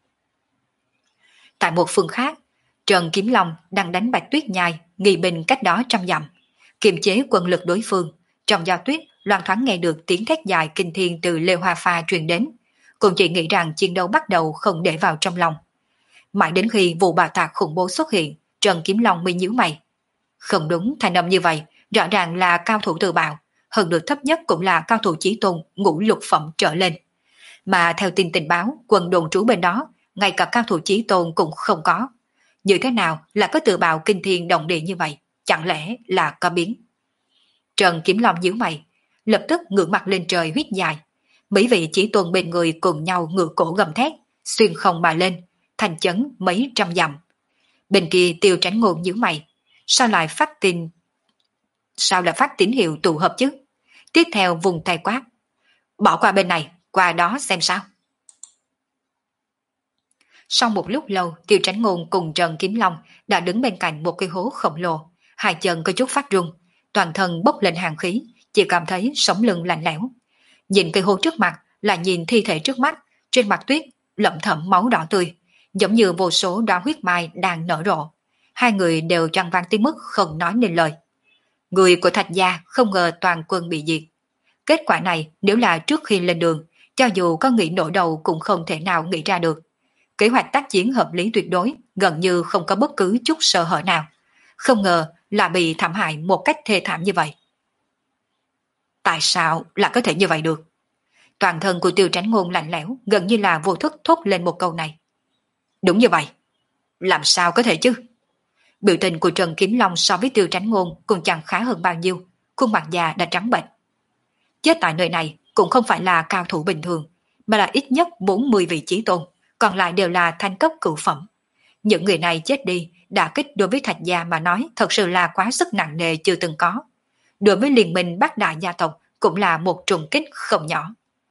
Tại một phương khác, Trần Kiếm Long đang đánh Bạch Tuyết Nhai, nghi binh cách đó trăm dặm, kiềm chế quân lực đối phương. Trong gió tuyết, loan thoáng nghe được tiếng thét dài kinh thiên từ lều hoa pha truyền đến, cũng chỉ nghĩ rằng chiến đấu bắt đầu không để vào trong lòng. Mãi đến khi vụ bạo tạc khủng bố xuất hiện, Trần Kiếm Long mới nhíu mày. Không đúng, thành âm như vậy, rõ ràng là cao thủ tự bạo, hơn được thấp nhất cũng là cao thủ chí tôn ngũ lục phẩm trở lên. Mà theo tin tình báo, quân đồn trú bên đó, ngay cả cao thủ chí tôn cũng không có. Như thế nào là có tự bạo kinh thiên động địa như vậy? Chẳng lẽ là có biến? Trần Kiếm Long nhíu mày, lập tức ngửa mặt lên trời huýt dài. Mấy vị chí tôn bên người cùng nhau ngửa cổ gầm thét, xuyên không mà lên, thành chấn mấy trăm dặm. Bên kia Tiêu Tránh Ngôn nhíu mày, sao lại phát tin sao lại phát tín hiệu tụ hợp chứ? Tiếp theo vùng tay quát, bỏ qua bên này, qua đó xem sao. Sau một lúc lâu, Tiêu Tránh Ngôn cùng Trần Kiếm Long đã đứng bên cạnh một cái hố khổng lồ, hai chân có chút phát run, toàn thân bốc lên hàng khí, chỉ cảm thấy sống lưng lạnh lẽo. Nhìn cái hố trước mặt là nhìn thi thể trước mắt, trên mặt tuyết lẩm thẩm máu đỏ tươi, giống như vô số đóa huyết mai đang nở rộ. Hai người đều trăng vang tới mức không nói nên lời. Người của Thạch gia không ngờ toàn quân bị diệt. Kết quả này nếu là trước khi lên đường, cho dù có nghĩ nổi đầu cũng không thể nào nghĩ ra được. Kế hoạch tác chiến hợp lý tuyệt đối, gần như không có bất cứ chút sơ hở nào. Không ngờ là bị thảm hại một cách thê thảm như vậy. Tại sao lại có thể như vậy được? Toàn thân của Tiêu Tránh Ngôn lạnh lẽo, gần như là vô thức thốt lên một câu này. Đúng như vậy. Làm sao có thể chứ? Biểu tình của Trần Kiếm Long so với Tiêu Tránh Ngôn cũng chẳng khá hơn bao nhiêu, khuôn mặt già đã trắng bệch. Chết tại nơi này cũng không phải là cao thủ bình thường, mà là ít nhất bốn mươi vị chí tôn, còn lại đều là thanh cấp cửu phẩm. Những người này chết đi, đả kích đối với Thạch gia mà nói thật sự là quá sức nặng nề chưa từng có. Đối với liên minh bát đại gia tộc cũng là một trùng kích không nhỏ.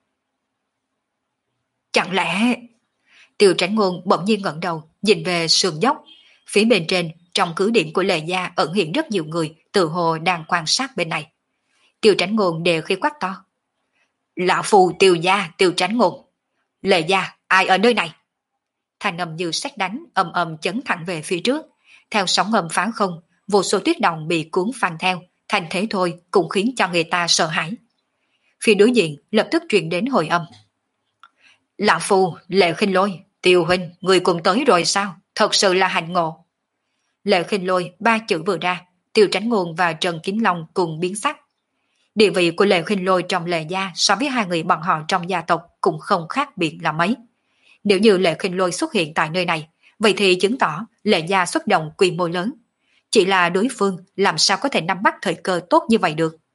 Chẳng lẽ... Tiêu Tránh Ngôn bỗng nhiên ngẩng đầu, nhìn về sườn dốc. Phía bên trên, trong cứ điểm của Lệ gia ẩn hiện rất nhiều người, tự hồ đang quan sát bên này. Tiêu Tránh Ngôn đều khi quát to. Lão phù Tiêu gia, Tiêu Tránh Ngôn. Lệ gia, ai ở nơi này? Thanh âm như sét đánh, ầm ầm chấn thẳng về phía trước. Theo sóng ngầm phá không, vô số tuyết đồng bị cuốn phăng theo, thành thế thôi cũng khiến cho người ta sợ hãi. Phía đối diện lập tức truyền đến hồi âm. Lão phù, Lệ Khinh Lôi, Tiêu huynh, người cùng tới rồi sao? Thật sự là hạnh ngộ. Lệ Khinh Lôi ba chữ vừa ra, Tiêu Tránh Ngôn và Trần Kiếm Long cùng biến sắc. Địa vị của Lệ Khinh Lôi trong Lệ gia so với hai người bọn họ trong gia tộc cũng không khác biệt là mấy. Nếu như Lệ Khinh Lôi xuất hiện tại nơi này, vậy thì chứng tỏ Lệ gia xuất động quy mô lớn. Chỉ là đối phương làm sao có thể nắm bắt thời cơ tốt như vậy được.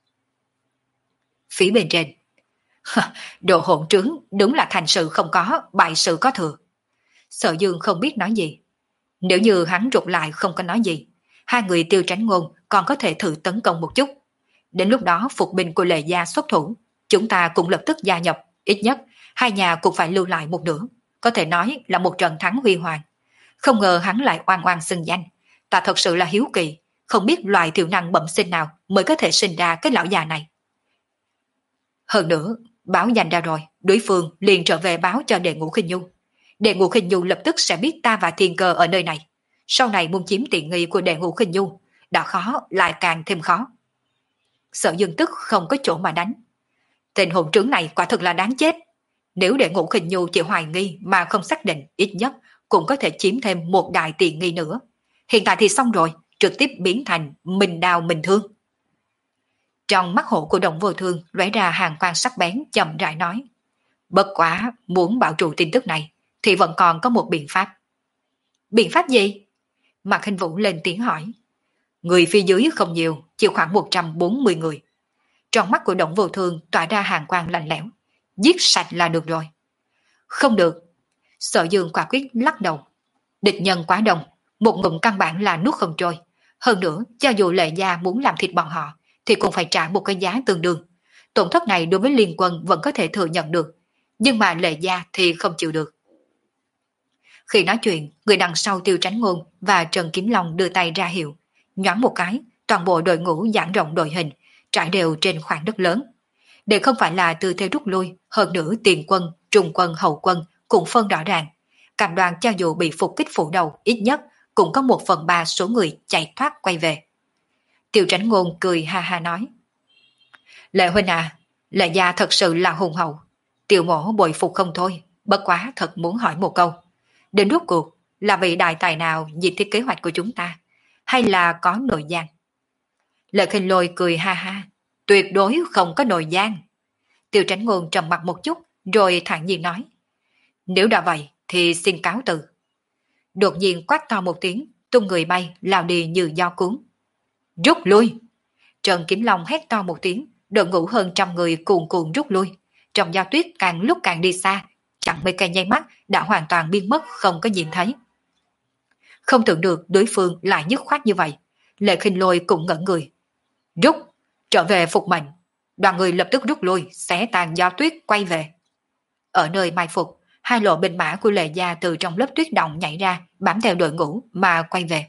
Phía bên trên, đồ hỗn trướng, đúng là thành sự không có, bại sự có thừa. Sở Dương không biết nói gì. Nếu như hắn rụt lại không có nói gì, hai người Tiêu Tránh Ngôn còn có thể thử tấn công một chút. Đến lúc đó phục binh của Lệ gia xuất thủ, chúng ta cũng lập tức gia nhập, ít nhất hai nhà cũng phải lưu lại một nửa, có thể nói là một trận thắng huy hoàng. Không ngờ hắn lại oan oan xưng danh, ta thật sự là hiếu kỳ, không biết loại thiểu năng bẩm sinh nào mới có thể sinh ra cái lão già này. Hơn nữa, báo danh ra rồi, đối phương liền trở về báo cho Đệ Ngũ Khinh Nhu. Đệ Ngũ Khinh Nhu lập tức sẽ biết ta và Thiên Cơ ở nơi này. Sau này muốn chiếm tiện nghi của Đệ Ngũ Khinh Nhu, đã khó lại càng thêm khó. Sở Dương tức không có chỗ mà đánh. Tên hồn trướng này quả thực là đáng chết. Nếu để Ngũ Khinh Nhu chỉ hoài nghi mà không xác định, ít nhất cũng có thể chiếm thêm một đại tiền nghi nữa. Hiện tại thì xong rồi, trực tiếp biến thành mình đào mình thương. Trong mắt hổ của Động Vô Thương lóe ra hàng quang sắc bén, chậm rãi nói. Bất quá, muốn bảo trụ tin tức này, thì vẫn còn có một biện pháp. Biện pháp gì? Mạc Hình Vũ lên tiếng hỏi. Người phía dưới không nhiều, chỉ khoảng một trăm bốn mươi người. Trong mắt của Động Vô Thương tỏa ra hàng quang lạnh lẽo. Giết sạch là được rồi. Không được. Sở Dương quả quyết lắc đầu. Địch nhân quá đông, một ngụm căn bản là nuốt không trôi. Hơn nữa, cho dù Lệ Gia muốn làm thịt bọn họ, thì cũng phải trả một cái giá tương đương. Tổn thất này đối với liên quân vẫn có thể thừa nhận được, nhưng mà Lệ Gia thì không chịu được. Khi nói chuyện, người đằng sau Tiêu Tránh Ngôn và Trần Kiếm Long đưa tay ra hiệu, nhoáng một cái, toàn bộ đội ngũ giãn rộng đội hình, trải đều trên khoảng đất lớn. Để không phải là tư thế rút lui, hơn nữa tiền quân, trung quân, hậu quân cũng phân rõ ràng. Cam đoan cho dù bị phục kích phủ đầu, ít nhất cũng có một phần ba số người chạy thoát quay về. Tiêu Tránh Ngôn cười ha ha nói. Lệ huynh à, Lệ Gia thật sự là hùng hậu. Tiêu mổ bội phục không thôi, bất quá thật muốn hỏi một câu. Đến rốt cuộc, là vị đại tài nào diệt thiết kế hoạch của chúng ta, hay là có nội gian? Lệ Khinh Lôi cười ha ha, tuyệt đối không có nội gian. Tiêu Tránh Ngôn trầm mặt một chút, rồi thản nhiên nói. Nếu đã vậy, thì xin cáo từ. Đột nhiên quát to một tiếng, tung người bay, lao đi như gió cuốn. Rút lui! Trần Kiếm Long hét to một tiếng, đội ngũ hơn trăm người cuồn cuộn rút lui. Trong gió tuyết càng lúc càng đi xa, chẳng mấy cây nháy mắt đã hoàn toàn biến mất không có nhìn thấy. Không tưởng được đối phương lại dứt khoát như vậy. Lệ Khinh Lôi cũng ngẩn người. Rút! Trở về phục mệnh. Đoàn người lập tức rút lui, xé tàn gió tuyết quay về. Ở nơi mai phục, hai lộ binh mã của Lệ Gia từ trong lớp tuyết động nhảy ra, bám theo đội ngũ mà quay về.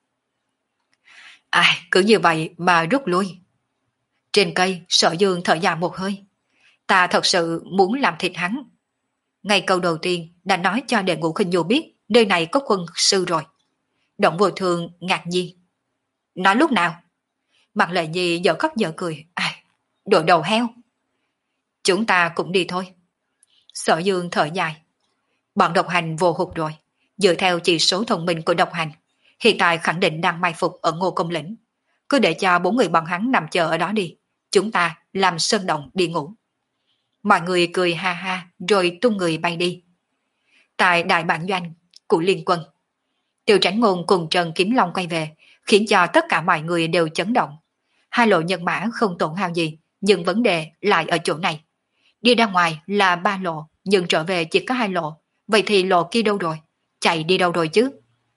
Ai, cứ như vậy mà rút lui. Trên cây, Sở Dương thở dài một hơi. Ta thật sự muốn làm thịt hắn. Ngay câu đầu tiên đã nói cho đệ Ngũ Khinh Nhu biết nơi này có quân sư rồi. Động Vô Thương ngạc nhiên. Nói lúc nào? Mặt Lệ Nhi dở khóc dở cười. Ai, đồ đầu heo. Chúng ta cũng đi thôi. Sở Dương thở dài. Bọn độc hành vô hụt rồi. Dựa theo chỉ số thông minh của độc hành, hiện tại khẳng định đang mai phục ở Ngô Công Lĩnh. Cứ để cho bốn người bọn hắn nằm chờ ở đó đi. Chúng ta làm sơn động đi ngủ. Mọi người cười ha ha rồi tung người bay đi. Tại đại bản doanh của liên quân, Tiêu Tránh Ngôn cùng Trần Kiếm Long quay về, khiến cho tất cả mọi người đều chấn động. Hai lộ nhân mã không tổn hao gì, nhưng vấn đề lại ở chỗ này. Đi ra ngoài là ba lộ, nhưng trở về chỉ có hai lộ. Vậy thì lộ kia đâu rồi? Chạy đi đâu rồi chứ?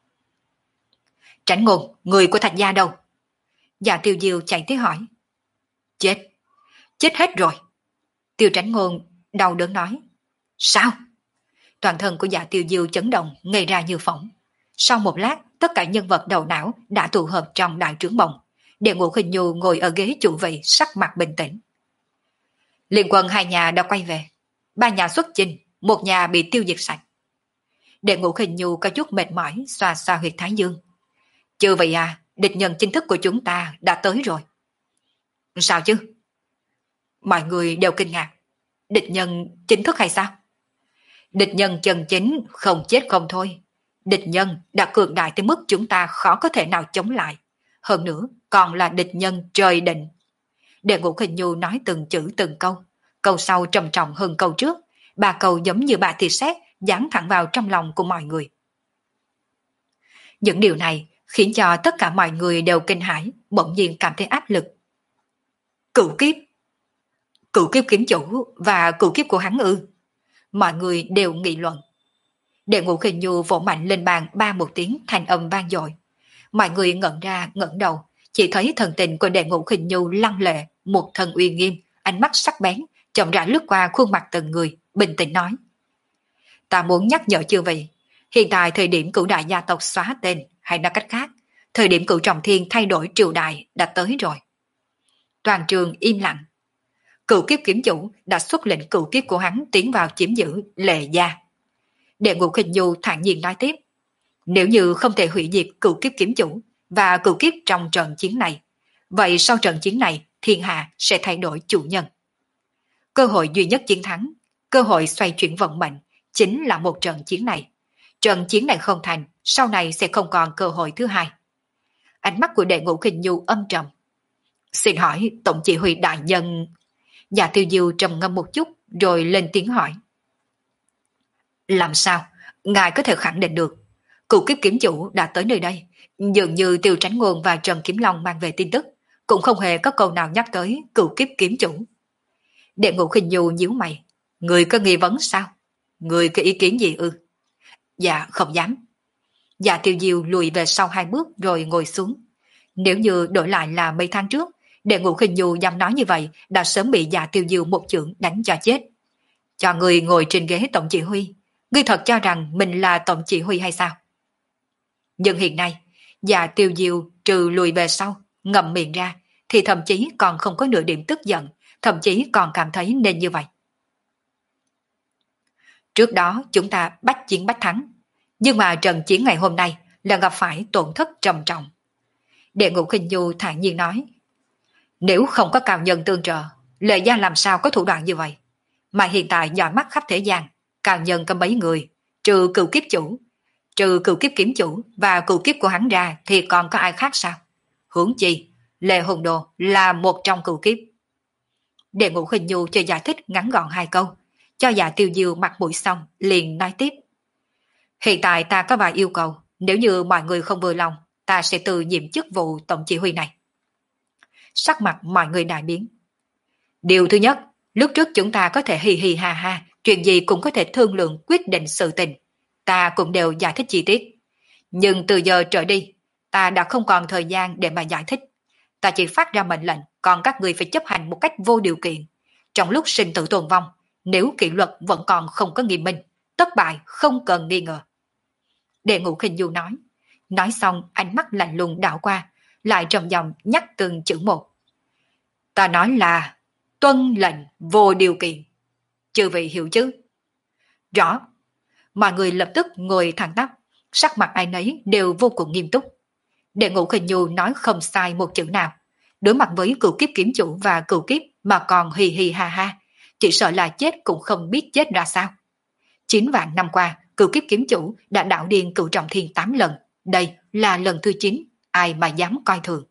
Tránh Ngôn, người của Thạch Gia đâu? Dạ Tiêu Diêu chạy tới hỏi. Chết, chết hết rồi. Tiêu Tránh Ngôn đau đớn nói. Sao? Toàn thân của Dạ Tiêu Diêu chấn động, ngây ra như phỏng. Sau một lát, tất cả nhân vật đầu não đã tụ hợp trong đại trướng bồng. Đệ Ngũ Khinh Nhu ngồi ở ghế chủ vị, sắc mặt bình tĩnh. Liên quân hai nhà đã quay về. Ba nhà xuất chinh, một nhà bị tiêu diệt sạch. Đệ Ngũ Khinh Nhu có chút mệt mỏi, xoa xoa huyệt thái dương. Chứ vậy à, địch nhân chính thức của chúng ta đã tới rồi. Sao chứ? Mọi người đều kinh ngạc. Địch nhân chính thức hay sao? Địch nhân chân chính không chết không thôi. Địch nhân đã cường đại tới mức chúng ta khó có thể nào chống lại. Hơn nữa còn là địch nhân trời định. Đệ Ngũ Khinh Nhu nói từng chữ từng câu. Câu sau trầm trọng hơn câu trước. Ba câu giống như ba tia sét giáng thẳng vào trong lòng của mọi người. Những điều này khiến cho tất cả mọi người đều kinh hãi, bỗng nhiên cảm thấy áp lực. Cửu kiếp! Cửu kiếp kiếm chủ và cửu kiếp của hắn ư? Mọi người đều nghị luận. Đệ Ngũ Khinh Nhu vỗ mạnh lên bàn ba một tiếng, thanh âm vang dội. Mọi người ngẩng ra ngẩng đầu, chỉ thấy thần tình của Đệ Ngũ Khinh Nhu lăng lệ, một thần uy nghiêm, ánh mắt sắc bén, chậm rãi lướt qua khuôn mặt từng người, bình tĩnh nói. Ta muốn nhắc nhở chư vị, hiện tại thời điểm cửu đại gia tộc xóa tên, hay nói cách khác, thời điểm cửu trọng thiên thay đổi triều đại đã tới rồi. Toàn trường im lặng. Cửu kiếp kiếm chủ đã xuất lệnh cửu kiếp của hắn tiến vào chiếm giữ Lệ Gia. Đệ Ngũ Khinh Nhu thản nhiên nói tiếp. Nếu như không thể hủy diệt cửu kiếp kiếm chủ và cửu kiếp trong trận chiến này, vậy sau trận chiến này thiên hạ sẽ thay đổi chủ nhân. Cơ hội duy nhất chiến thắng, cơ hội xoay chuyển vận mệnh chính là một trận chiến này. Trận chiến này không thành, sau này sẽ không còn cơ hội thứ hai. Ánh mắt của Đệ Ngũ Khinh Nhu âm trầm. Xin hỏi tổng chỉ huy đại nhân. Dạ Tiêu Diêu trầm ngâm một chút rồi lên tiếng hỏi. Làm sao? Ngài có thể khẳng định được Cửu Kiếp Kiếm Chủ đã tới nơi đây. Dường như Tiêu Tránh Ngôn và Trần Kiếm Long mang về tin tức, cũng không hề có câu nào nhắc tới Cửu Kiếp Kiếm Chủ. Đệ Ngũ Khinh Nhu nhíu mày. Người có nghi vấn sao? Người có ý kiến gì ư? Dạ không dám. Dạ Tiêu Diêu lùi về sau hai bước rồi ngồi xuống. Nếu như đổi lại là mấy tháng trước, Đệ Ngũ Khinh Nhu dám nói như vậy đã sớm bị Dạ Tiêu Diêu một chưởng đánh cho chết. Cho người ngồi trên ghế tổng chỉ huy, ngươi thật cho rằng mình là tổng chỉ huy hay sao? Nhưng hiện nay, Dạ Tiêu Diêu trừ lùi về sau, ngậm miệng ra, thì thậm chí còn không có nửa điểm tức giận, thậm chí còn cảm thấy nên như vậy. Trước đó chúng ta bách chiến bách thắng, nhưng mà trận chiến ngày hôm nay là gặp phải tổn thất trầm trọng. Đệ Ngũ Khinh Nhu thản nhiên nói, nếu không có cao nhân tương trợ, Lệ Gia làm sao có thủ đoạn như vậy? Mà hiện tại dõi mắt khắp thế gian, cao nhân có mấy người, trừ Cửu Kiếp Chủ, trừ Cửu Kiếp Kiếm Chủ và Cửu Kiếp của hắn ra thì còn có ai khác sao? Huống chi, Lệ Hùng Đồ là một trong Cửu Kiếp. Đệ Ngũ Khinh Nhu cho giải thích ngắn gọn hai câu, cho Dạ Tiêu Diêu mặt mũi xong, liền nói tiếp. Hiện tại ta có vài yêu cầu, nếu như mọi người không vừa lòng, ta sẽ từ nhiệm chức vụ tổng chỉ huy này. Sắc mặt mọi người đại biến. Điều thứ nhất, lúc trước chúng ta có thể hì hì ha ha, chuyện gì cũng có thể thương lượng quyết định sự tình. Ta cũng đều giải thích chi tiết. Nhưng từ giờ trở đi, ta đã không còn thời gian để mà giải thích. Ta chỉ phát ra mệnh lệnh, còn các người phải chấp hành một cách vô điều kiện. Trong lúc sinh tử tồn vong, nếu kỷ luật vẫn còn không có nghiêm minh, thất bại không cần nghi ngờ. Đệ Ngũ Khinh Nhu nói. Nói xong ánh mắt lạnh lùng đảo qua, lại trầm giọng nhắc từng chữ một. Ta nói là tuân lệnh vô điều kiện. Chư vị hiểu chứ? Rõ. Mọi người lập tức ngồi thẳng tắp, sắc mặt ai nấy đều vô cùng nghiêm túc. Đệ Ngũ Khinh Nhu nói không sai một chữ nào. Đối mặt với Cửu Kiếp Kiếm Chủ và Cửu Kiếp mà còn hì hì ha ha, chỉ sợ là chết cũng không biết chết ra sao. Chín vạn năm qua, Cửu Kiếp Kiếm Chủ đã đạo điên Cửu Trọng Thiên tám lần. Đây là lần thứ chín, ai mà dám coi thường.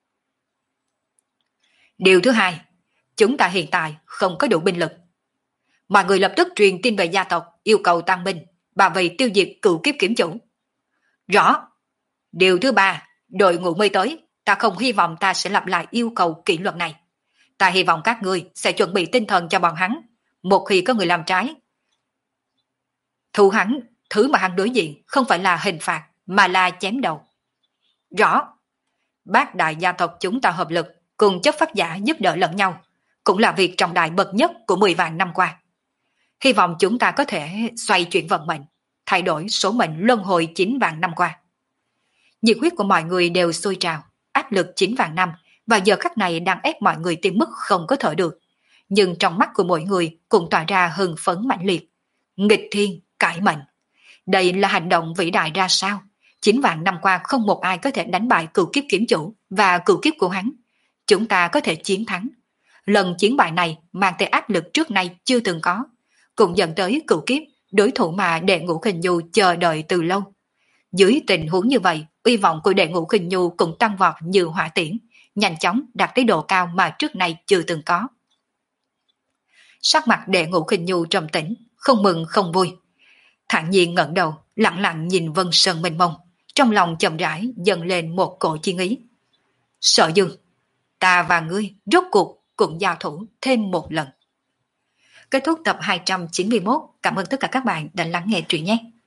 Điều thứ hai, chúng ta hiện tại không có đủ binh lực. Mọi người lập tức truyền tin về gia tộc, yêu cầu tăng binh, bảo vệ tiêu diệt Cửu Kiếp Kiếm Chủ. Rõ. Điều thứ ba, đội ngũ mới tới, ta không hy vọng ta sẽ lặp lại yêu cầu kỷ luật này. Ta hy vọng các ngươi sẽ chuẩn bị tinh thần cho bọn hắn. Một khi có người làm trái, thu hắn, thứ mà hắn đối diện không phải là hình phạt, mà là chém đầu. Rõ. Bác đại gia tộc chúng ta hợp lực, cùng chấp pháp giả giúp đỡ lẫn nhau, cũng là việc trọng đại bậc nhất của mười vạn năm qua. Hy vọng chúng ta có thể xoay chuyển vận mệnh, thay đổi số mệnh luân hồi chín vạn năm qua. Nhiệt huyết của mọi người đều sôi trào, áp lực chín vạn năm, và giờ khắc này đang ép mọi người tới mức không có thở được. Nhưng trong mắt của mỗi người cũng tỏa ra hưng phấn mãnh liệt. Nghịch thiên, cải mệnh. Đây là hành động vĩ đại ra sao? Chín vạn năm qua không một ai có thể đánh bại Cửu Kiếp Kiếm Chủ và Cửu Kiếp của hắn. Chúng ta có thể chiến thắng. Lần chiến bại này mang tới áp lực trước nay chưa từng có, cũng dẫn tới Cửu Kiếp, đối thủ mà Đệ Ngũ Khinh Nhu chờ đợi từ lâu. Dưới tình huống như vậy, uy vọng của Đệ Ngũ Khinh Nhu cũng tăng vọt như hỏa tiễn, nhanh chóng đạt tới độ cao mà trước nay chưa từng có. Sắc mặt Đệ Ngũ Khinh Nhu trầm tĩnh, không mừng không vui. Thản nhiên ngẩng đầu, lặng lặng nhìn Vân Sơn mênh mông, trong lòng chậm rãi dâng lên một cổ chi ý. Sở Dương, ta và ngươi rốt cuộc cũng giao thủ thêm một lần. Kết thúc tập hai trăm chín mươi mốt. Cảm ơn tất cả các bạn đã lắng nghe truyện nhé.